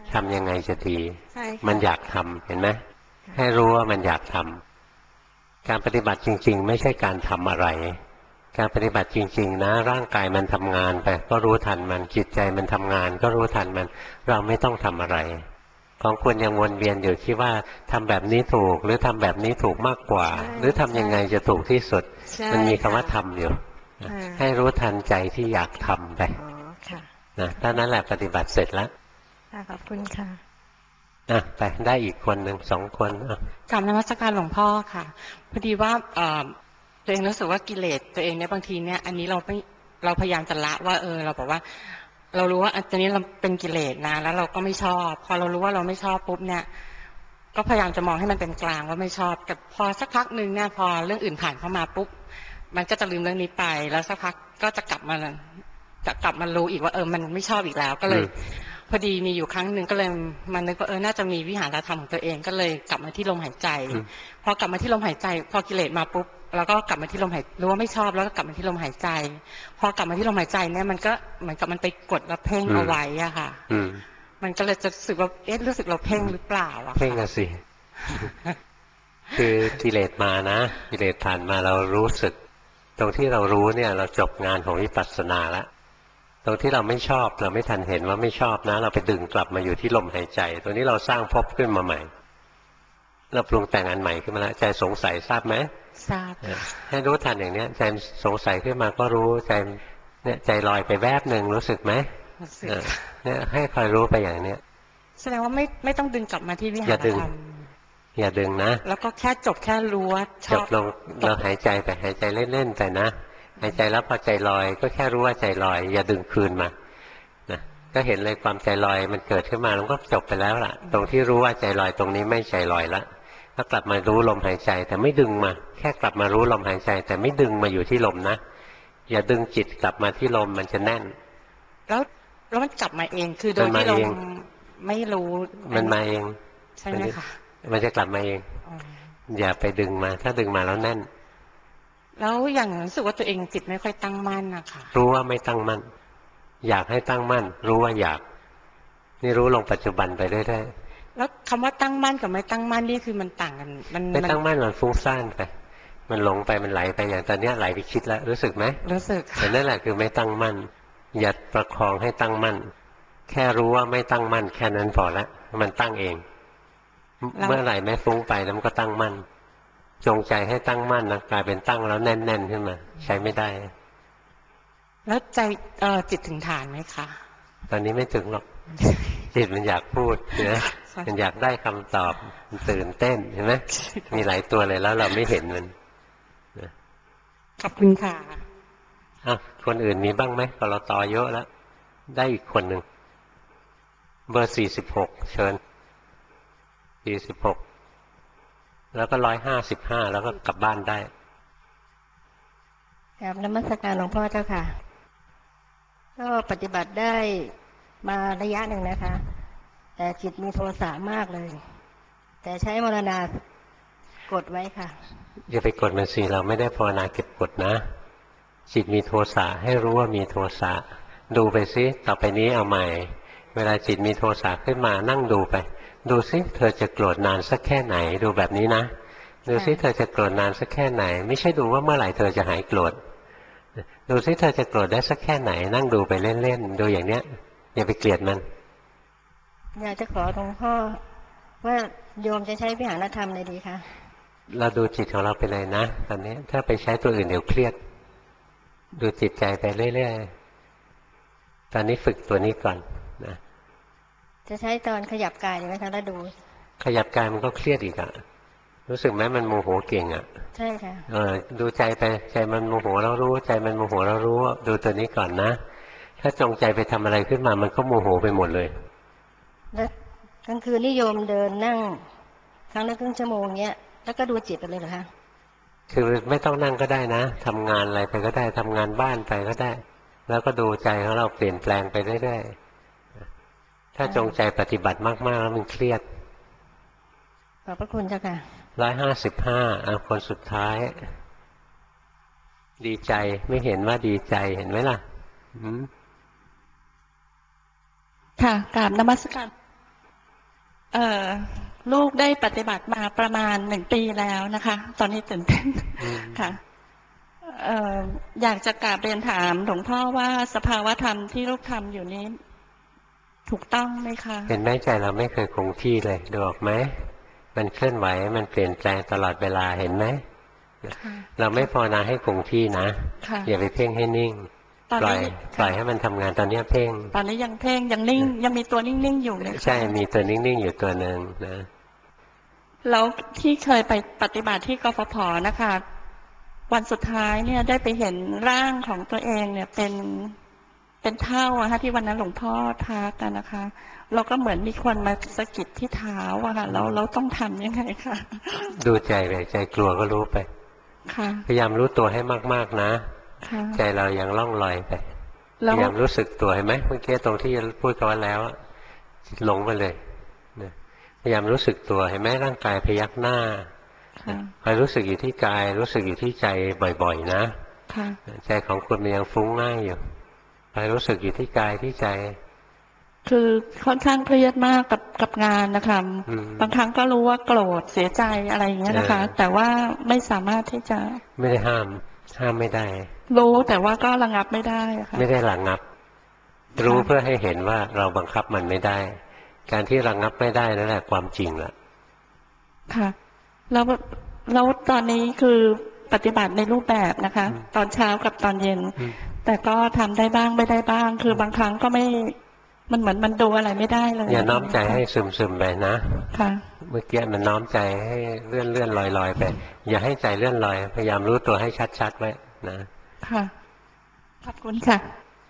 ทำยังไงจะดีใช่ค่ะมันอยากทำเห็นไหมให้รู้ว่ามันอยากทำการปฏิบัติจริงๆไม่ใช่การทำอะไรการปฏิบัติจริงๆนะร่างกายมันทำงานไปก็รู้ทันมันจิตใจมันทำงานก็รู้ทันมันเราไม่ต้องทำอะไรของคุณยังวนเวียนอยู่ที่ว่าทำแบบนี้ถูกหรือทำแบบนี้ถูกมากกว่าหรือทำยังไงจะถูกที่สุดมันมีคำว่าทำอยู่ให้รู้ทันใจที่อยากทำไปนะเท่านั้นแหละปฏิบัติเสร็จแล้วขอบคุณค่ะไปได้อีกคนหนึ่ง2 คนกราบนมัสการหลวงพ่อค่ะพอดีว่าตัวเองรู้สึกว่ากิเลสตัวเองเนี่ยบางทีเนี่ยอันนี้เราพยายามจะละว่าเราบอกว่าเรารู้ว่าอันนี้เราเป็นกิเลสนะแล้วเราก็ไม่ชอบพอเรารู้ว่าเราไม่ชอบปุ๊บเนี่ยก็พยายามจะมองให้มันเป็นกลางว่าไม่ชอบแต่พอสักพักหนึ่งเนี่ยพอเรื่องอื่นผ่านเข้ามาปุ๊บมันก็จะลืมเรื่องนี้ไปแล้วสักพักก็จะกลับมารู้อีกว่ามันไม่ชอบอีกแล้วก็เลยพอดีมีอยู่ครั้งหนึ่งก็เลยมานึกว่าน่าจะมีวิหารธรรมของตัวเองก็เลยกลับมาที่ลมหายใจพอกลับมาที่ลมหายใจพอกิเลสมาปุ๊บแล้วก็กลับมาที่ลมหายรู้ว่าไม่ชอบแล้วก็กลับมาที่ลมหายใจพอกลับมาที่ลมหายใจเนี่ยมันก็เหมือนกับมันไปกดแล้วเพ่งเอาไว้อะค่ะมันก็เลยจะรู้สึกว่ารู้สึกเราเพ่งหรือเปล่าอะเพ่งอะสิคือกิเลสมานะกิเลสผ่านมาเรารู้สึกตรงที่เรารู้เนี่ยเราจบงานของวิปัสสนาแล้วตรงที่เราไม่ชอบเราไม่ทันเห็นว่าไม่ชอบนะเราไปดึงกลับมาอยู่ที่ลมหายใจตรงนี้เราสร้างภพขึ้นมาใหม่เราปรุงแต่งอันใหม่ขึ้นมาแล้วใจสงสัยทราบไหมทราบให้รู้ทันอย่างนี้ใจสงสัยขึ้นมาก็รู้ใจเนี่ยใจลอยไปแวบหนึ่งรู้สึกไหมเนี่ยให้คอยรู้ไปอย่างเนี้ยแสดงว่าไม่ต้องดึงกลับมาที่วิหารธรรมอย่าดึงนะแล้วก็แค่จบแค่รู้ว่าจบลงเราหายใจไปหายใจเล่นๆไปนะหายใจแล้วพอใจลอยก็แค่รู้ว่าใจลอยอย่าดึงคืนมานะก็เห็นเลยความใจลอยมันเกิดขึ้นมาแล้วก็จบไปแล้วล่ะตรงที่รู้ว่าใจลอยตรงนี้ไม่ใจลอยละก็กลับมารู้ลมหายใจแต่ไม่ดึงมาแค่กลับมารู้ลมหายใจแต่ไม่ดึงมาอยู่ที่ลมนะอย่าดึงจิตกลับมาที่ลมมันจะแน่นแล้วมันกลับมาเองคือโดยที่เราไม่รู้มันมาเองใช่ไหมคะมันจะกลับมาเองอย่าไปดึงมาถ้าดึงมาแล้วแน่นแล้วอย่างรู้สึกว่าตัวเองจิตไม่ค่อยตั้งมั่นนะคะรู้ว่าไม่ตั้งมั่นอยากให้ตั้งมั่นรู้ว่าอยากนี่รู้ลงปัจจุบันไปเรื่อยๆแล้วคำว่าตั้งมั่นกับไม่ตั้งมั่นนี่คือมันต่างกันไม่ตั้งมั่นมันฟุ้งซ่านไปมันหลงไปมันไหลไปอย่างตอนนี้ไหลไปคิดแล้วรู้สึกไหมรู้สึกแต่นั่นแหละคือไม่ตั้งมั่นอย่าประคองให้ตั้งมั่นแค่รู้ว่าไม่ตั้งมั่นแค่นั้นพอละมันตั้งเองเมื่อไหร่ไม่ฟุ้งไปแล้วมันก็ตั้งมั่นจงใจให้ตั้งมั่นนะกลายเป็นตั้งแล้วแน่นๆขึ้นมาใช้ไม่ได้แล้วใจจิตถึงฐานไหมคะตอนนี้ไม่ถึงหรอกจิตมันอยากพูดนะมันอยากได้คำตอบมันตื่นเต้นเห็นไหมมีหลายตัวเลยแล้วเราไม่เห็นมันขอบคุณค่ะคนอื่นมีบ้างไหมกรตเยอะแล้วได้อีกคนหนึ่งเบอร์46เชิญ46แล้วก็155แล้วก็กลับบ้านได้ครับนมัสการหลวงพ่อเจ้าค่ะก็ปฏิบัติได้มาระยะหนึ่งนะคะแต่จิตมีโทสะมากเลยแต่ใช้มรณากดไว้ค่ะอย่าไปกดมันสิเราไม่ได้ภาวนาเก็บกดนะจิตมีโทสะให้รู้ว่ามีโทสะดูไปซิต่อไปนี้เอาใหม่เวลาจิตมีโทสะขึ้นมานั่งดูไปดูซิเธอจะโกรธนานสักแค่ไหนดูแบบนี้นะดูซิเธอจะโกรธนานสักแค่ไหนไม่ใช่ดูว่าเมื่อไหร่เธอจะหายโกรธดูซิเธอจะโกรธได้สักแค่ไหนนั่งดูไปเล่นๆดูอย่างเนี้ยอย่าไปเกลียดมันอยากจะขอหลวงพ่อว่าโยมจะใช้วิหารธรรมอะไรดีคะเราดูจิตของเราไปเลยนะตอนนี้ถ้าไปใช้ตัวอื่นเดี๋ยวเครียดดูจิตใจไปเรื่อยๆตอนนี้ฝึกตัวนี้ก่อนนะจะใช้ตอนขยับกายดีไหมคะแล้วดูขยับกายมันก็เครียดอีกอะรู้สึกไหมมันโมโหเก่งอะใช่ค่ะดูใจไปใจมันโมโหแล้วรู้ใจมันโมโหแล้วรู้ดูตัวนี้ก่อนนะถ้าจงใจไปทำอะไรขึ้นมามันก็โมโหไปหมดเลยแล้วกลางคืนนิยมเดินนั่งครั้งละครึ่งชั่วโมงเงี้ยแล้วก็ดูจิตไปเลยเหรอคะคือไม่ต้องนั่งก็ได้นะทำงานอะไรไปก็ได้ทำงานบ้านไปก็ได้แล้วก็ดูใจของเราเปลี่ยนแปลงไปเรื่อยๆถ้าจงใจปฏิบัติมากๆแล้วมันเครียดขอบพระคุณเจ้าค่ะ 155คนสุดท้ายดีใจไม่เห็นว่าดีใจเห็นไหมล่ะค่ะกราบนมัสการลูกได้ปฏิบัติมาประมาณ1 ปีแล้วนะคะ ตอนนี้ตื่นเต้นค่ะอยากจะกราบเรียนถามหลวงพ่อว่าสภาวธรรมที่ลูกทำอยู่นี้ถูกต้องไหมคะเห็นไหมใจเราไม่เคยคงที่เลยดูออกไหมมันเคลื่อนไหวมันเปลี่ยนแปลงตลอดเวลาเห็นไหมเราไม่ภาวนาให้คงที่นะอย่าไปเพ่งให้นิ่งปล่อยให้มันทำงานตอนนี้เพ่งตอนนี้ยังเพ่งยังนิ่งยังมีตัวนิ่งๆอยู่เลยใช่มีตัวนิ่งๆอยู่ตัวหนึ่งนะแล้วที่เคยไปปฏิบัติที่กฟผ.นะคะวันสุดท้ายเนี่ยได้ไปเห็นร่างของตัวเองเนี่ยเป็นเท่าอะค่ะที่วันนั้นหลวงพ่อทักกันนะคะเราก็เหมือนมีคนมาสะกิดที่เท้าอะค่ะเราต้องทำยังไงคะดูใจไปใจกลัวก็รู้ไปพยายามรู้ตัวให้มากๆนะใจเรายังล่องลอยไปพยายามรู้สึกตัวเห็นไหมเมื่อกี้ตรงที่พูดกันว่าแล้วหลงไปเลยพยายามรู้สึกตัวเห็นไหมร่างกายพยักหน้าคอยรู้สึกอยู่ที่กายรู้สึกอยู่ที่ใจบ่อยๆนะใจของคุณมันยังฟุ้งง่ายอยู่คอยรู้สึกอยู่ที่กายที่ใจคือค่อนข้างเครียดมากกับงานนะคะบางครั้งก็รู้ว่าโกรธเสียใจอะไรอย่างเงี้ยนะคะแต่ว่าไม่สามารถที่จะไม่ได้ห้ามไม่ได้รู้แต่ว่าก็ระงับไม่ได้ค่ะไม่ได้ระงับรู้เพื่อให้เห็นว่าเราบังคับมันไม่ได้การที่ระงับไม่ได้นั่นแหละความจริงละค่ะแล้วตอนนี้คือปฏิบัติในรูปแบบนะคะตอนเช้ากับตอนเย็นแต่ก็ทำได้บ้างไม่ได้บ้างคือบางครั้งก็ไม่มันเหมือนมันดูอะไรไม่ได้เลยอย่าน้อมใจให้ซึมๆไปนะค่ะเมื่อกี้มันน้อมใจให้เลื่อนลอยไปอย่าให้ใจเลื่อนลอยพยายามรู้ตัวให้ชัดๆไว้นะค่ะขอบคุณค่ะ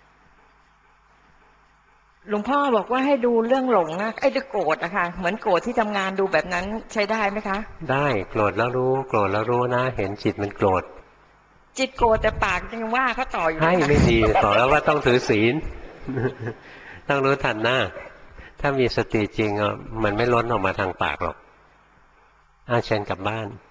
หลวงพ่อบอกว่าให้ดูเรื่องหลงนะไอ้โกรธนะคะเหมือนโกรธที่ทำงานดูแบบนั้นใช้ได้ไหมคะได้โกรธแล้วรู้โกรธแล้วรู้นะเห็นจิตมันโกรธจิตโกรธแต่ปากยังว่าเขาต่ออยู่ให้ไม่ดีต่อแล้วว่าต้องถือศีลต้องรู้ทันหน้าถ้ามีสติจริงมันไม่ล้นออกมาทางปากหรอกเชิญกลับบ้าน